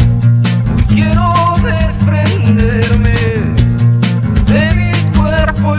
Quiero desprenderme de mi cuerpo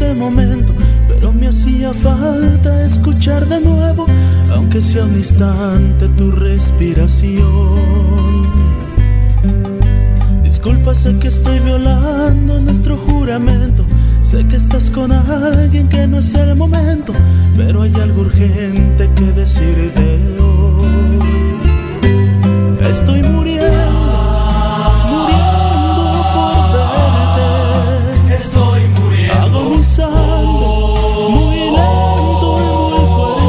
este momento, pero me hacía falta escuchar de nuevo, aunque sea un instante, tu respiración. Disculpa, sé que estoy violando nuestro juramento, sé que estás con alguien que no es el momento, pero hay algo urgente que decirte hoy. Estoy muriendo, muriendo por verte. Estoy muriendo, agonizando, muy lento y muy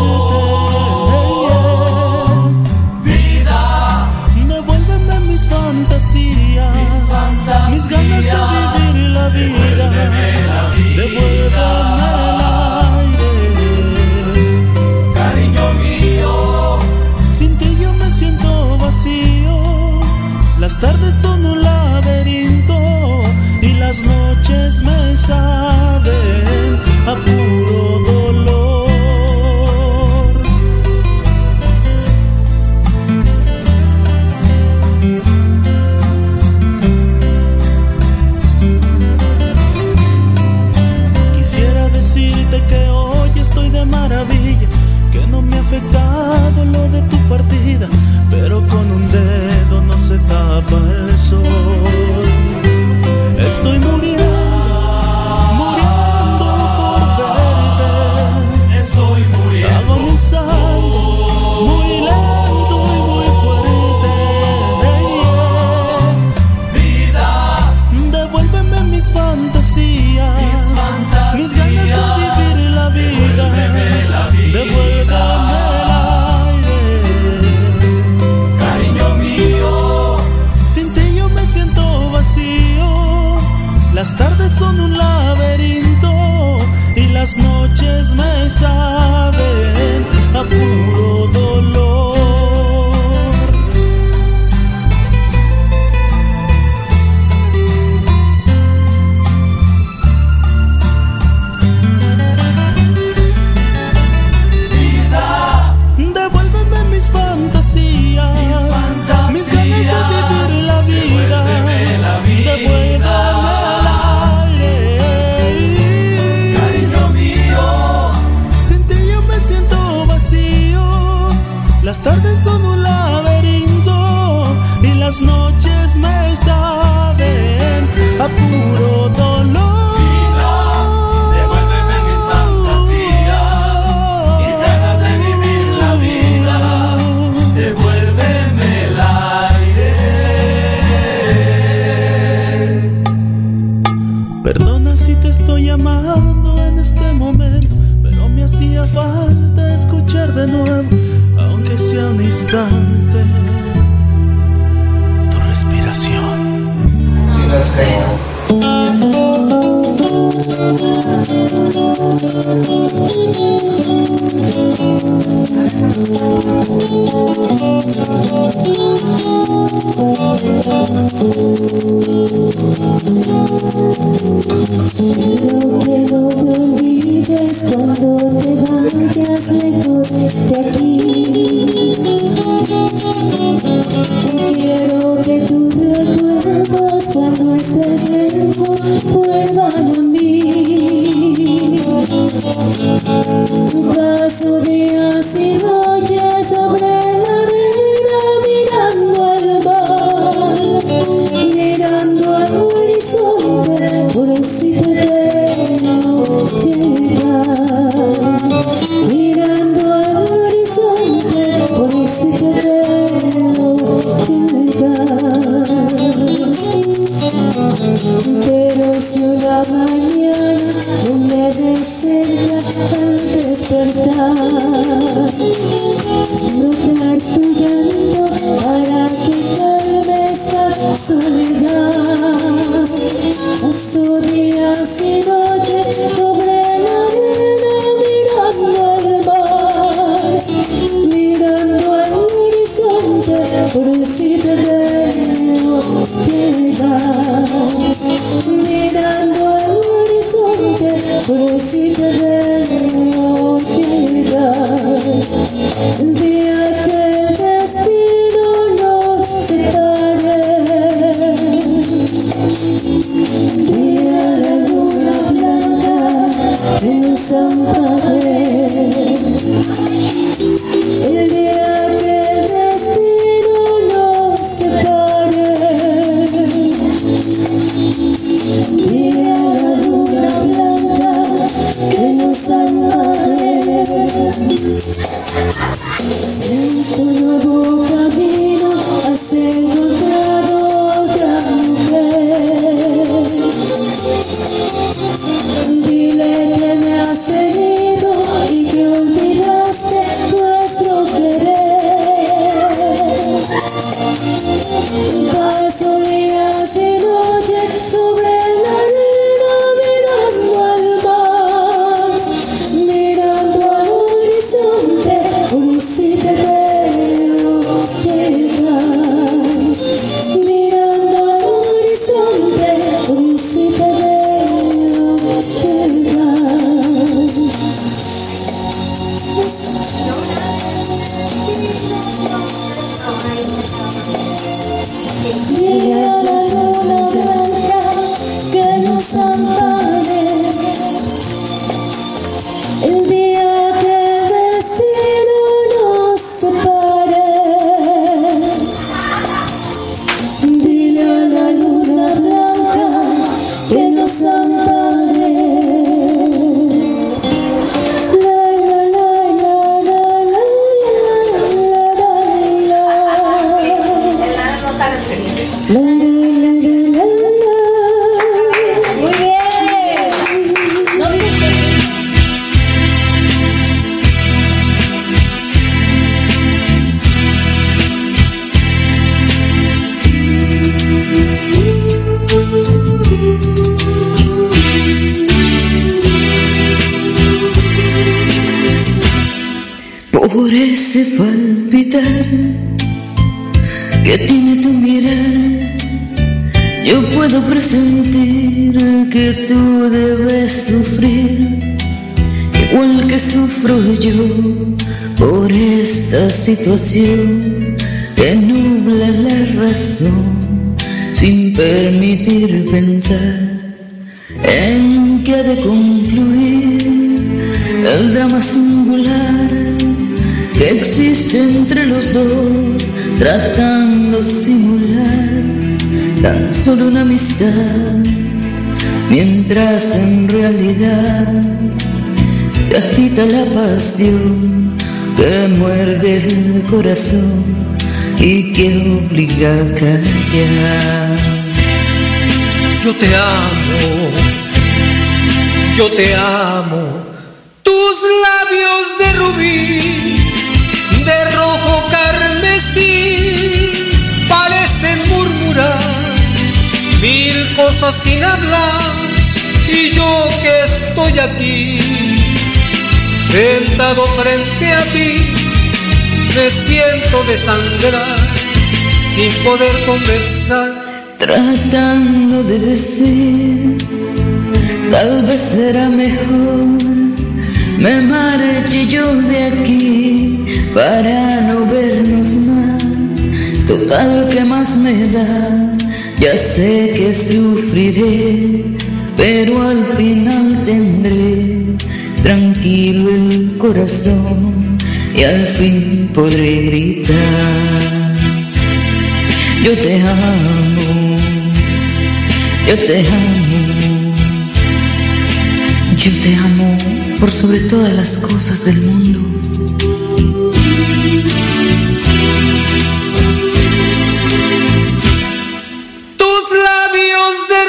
fuerte. Vida, devuélveme mis fantasías, mis, fantasías, mis ganas de vivir la vida. Devuélveme el aire, cariño mío. Sin ti yo me siento vacío. Las tardes son un laberinto y las noches me saben a puro dolor. Quisiera decirte que hoy estoy de maravilla, que no me ha afectado lo de tu partida, pero con un dedo no se tapa el sol. Estoy muriendo, muriendo por verte. Estoy muriendo, agonizando, muy lento y muy fuerte. Vida, devuélveme mis fantasías, mis, fantasías, mis ganas de vivir la vida. Devuélveme la vida. Devuélveme el aire, cariño mío. Sin ti yo me siento vacío. Las tardes son un laberinto y las noches me saben a puro dolor. Devuélveme mis fantasías, mis, fantasías, mis ganas de vivir la vida. Devuélveme la vida. Devuélveme el aire, cariño mío. Sin ti yo me siento vacío. Las tardes son un laberinto y las noches me saben a puro dolor. Perdona si te estoy llamando en este momento, pero me hacía falta escuchar de nuevo, aunque sea un instante, tu respiración. Quiero que no me olvides cuando te vayas lejos de aquí. Quiero que tus recuerdos cuando estés lejos vuelvan a mí. Paso días y noches sobre la arena mirando al mar, mirando al horizonte por si te veo llegar, mirando al horizonte por si te veo llegar. Pero si una mañana no me deseas al despertar, notar tu llanto para quitarme esta soledad. Paso días y noches sobre la arena mirando al mar, mirando al horizonte por si te veo llegar, mirando al horizonte por si te veo llegar. El día que el destino nos separe, mira la luna blanca desamparé. El día que el destino nos separe, dile a la luna blanca que nos ampare. En tu nuevo camino has encontrado otra mujer. Dile que me has tenido y que olvidaste nuestro querer. Paso días y noches sobre la arena mirando al mar, mirando al horizonte, hoy sí te veo llegar. Mirando al horizonte, hoy sí te veo dile a la luna blanca que nos ampare. El día que el destino nos separe, dile a la luna blanca que nos ampare. La la la la la la la la la. Muy bien. ¿Dónde se por ese palpitar que tiene tu mirar, yo puedo presentir que tú debes sufrir, igual que sufro yo, por esta situación que nubla la razón, sin permitir pensar en que ha de concluir el drama singular que existe entre los dos, tratando simular tan solo una amistad, mientras en realidad se agita la pasión que muerde el corazón y que obliga a callar. Yo te amo, yo te amo, tus labios de rubí, de rojo carmesí, parecen murmurar mil cosas sin hablar, y yo que estoy aquí, sentado frente a ti, me siento desangrar, sin poder conversar, tratando de decir, tal vez será mejor me marche yo de aquí para no vernos más. Total, que más me da, ya sé que sufriré, pero al final tendré tranquilo el corazón y al fin podré gritar. Yo te amo, yo te amo, yo te amo por sobre todas las cosas del mundo. Tus labios de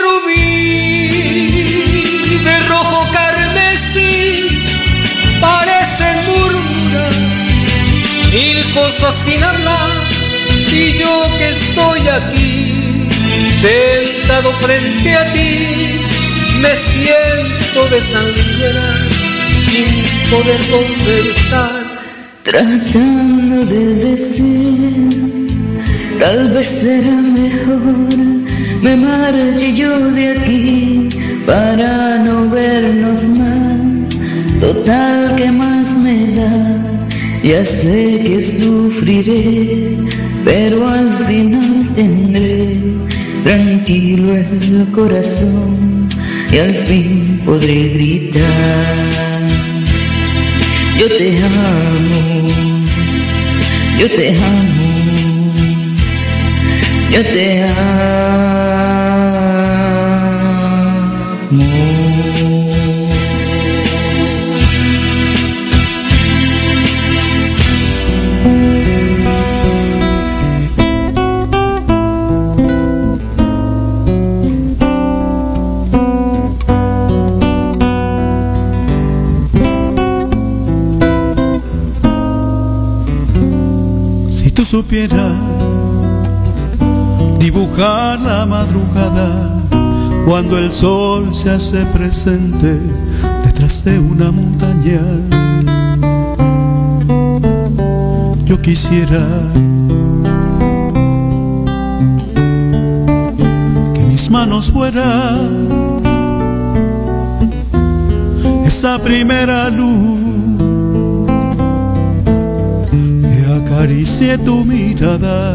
rubí, de rojo carmesí, parecen murmurar mil cosas sin hablar, y yo que estoy aquí, sentado frente a ti, me siento desangrar, sin poder conversar, tratando de decir, tal vez será mejor me marche yo de aquí para no vernos más. Total, que más me da, ya sé que sufriré, pero al final tendré tranquilo el corazón y al fin podré gritar. Yo te amo, yo te amo, yo te amo. Si tú supieras dibujar la madrugada cuando el sol se hace presente detrás de una montaña, yo quisiera que mis manos fueran esa primera luz que acaricie tu mirada.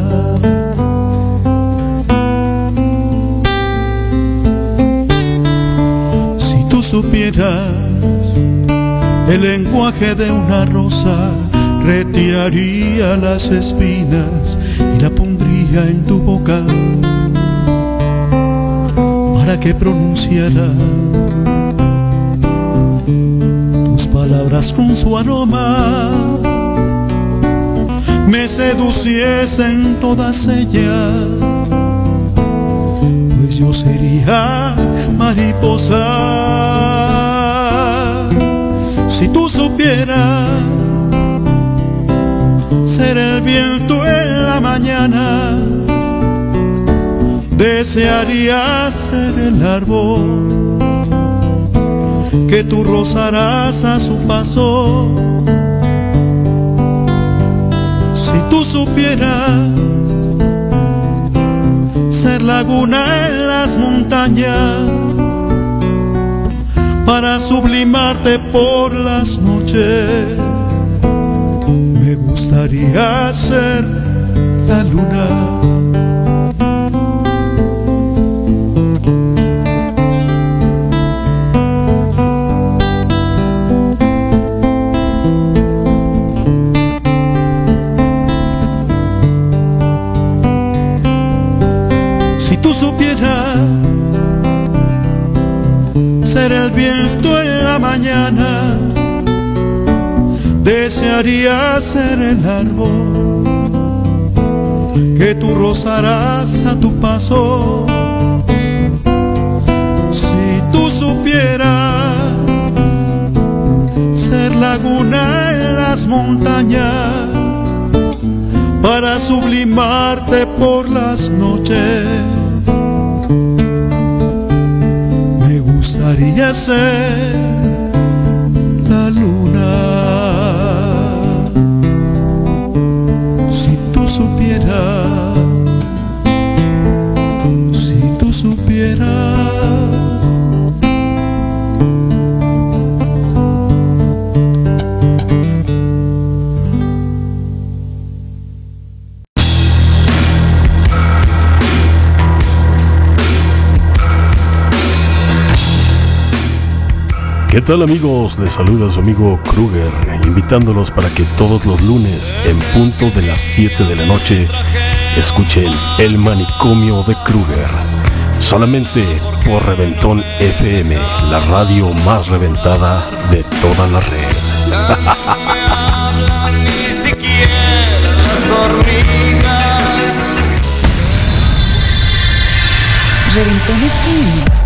Si tú supieras el lenguaje de una rosa, retiraría las espinas y la pondría en tu boca para que pronunciara tus palabras con su aroma, me seduciesen todas ellas, pues yo sería mariposa. Si tú supieras ser el viento en la mañana, desearía ser el árbol que tú rozarás a su paso. Si tú supieras ser laguna en las montañas para sublimarte por las noches, me gustaría ser la luna. Si tú supieras ser el viento en la mañana, desearía ser el árbol que tú rozarás a tu paso. Si tú supieras ser laguna en las montañas para sublimarte por las noches, me gustaría ser la luna. Si tú supieras, si tú supieras. ¿Qué tal, amigos? Les saluda su amigo Kruger, invitándolos para que todos los lunes en punto de las siete de la noche escuchen El Manicomio de Kruger, solamente por Reventón F M, la radio más reventada de toda la red. Ni siquiera las hormigas. Reventón F M.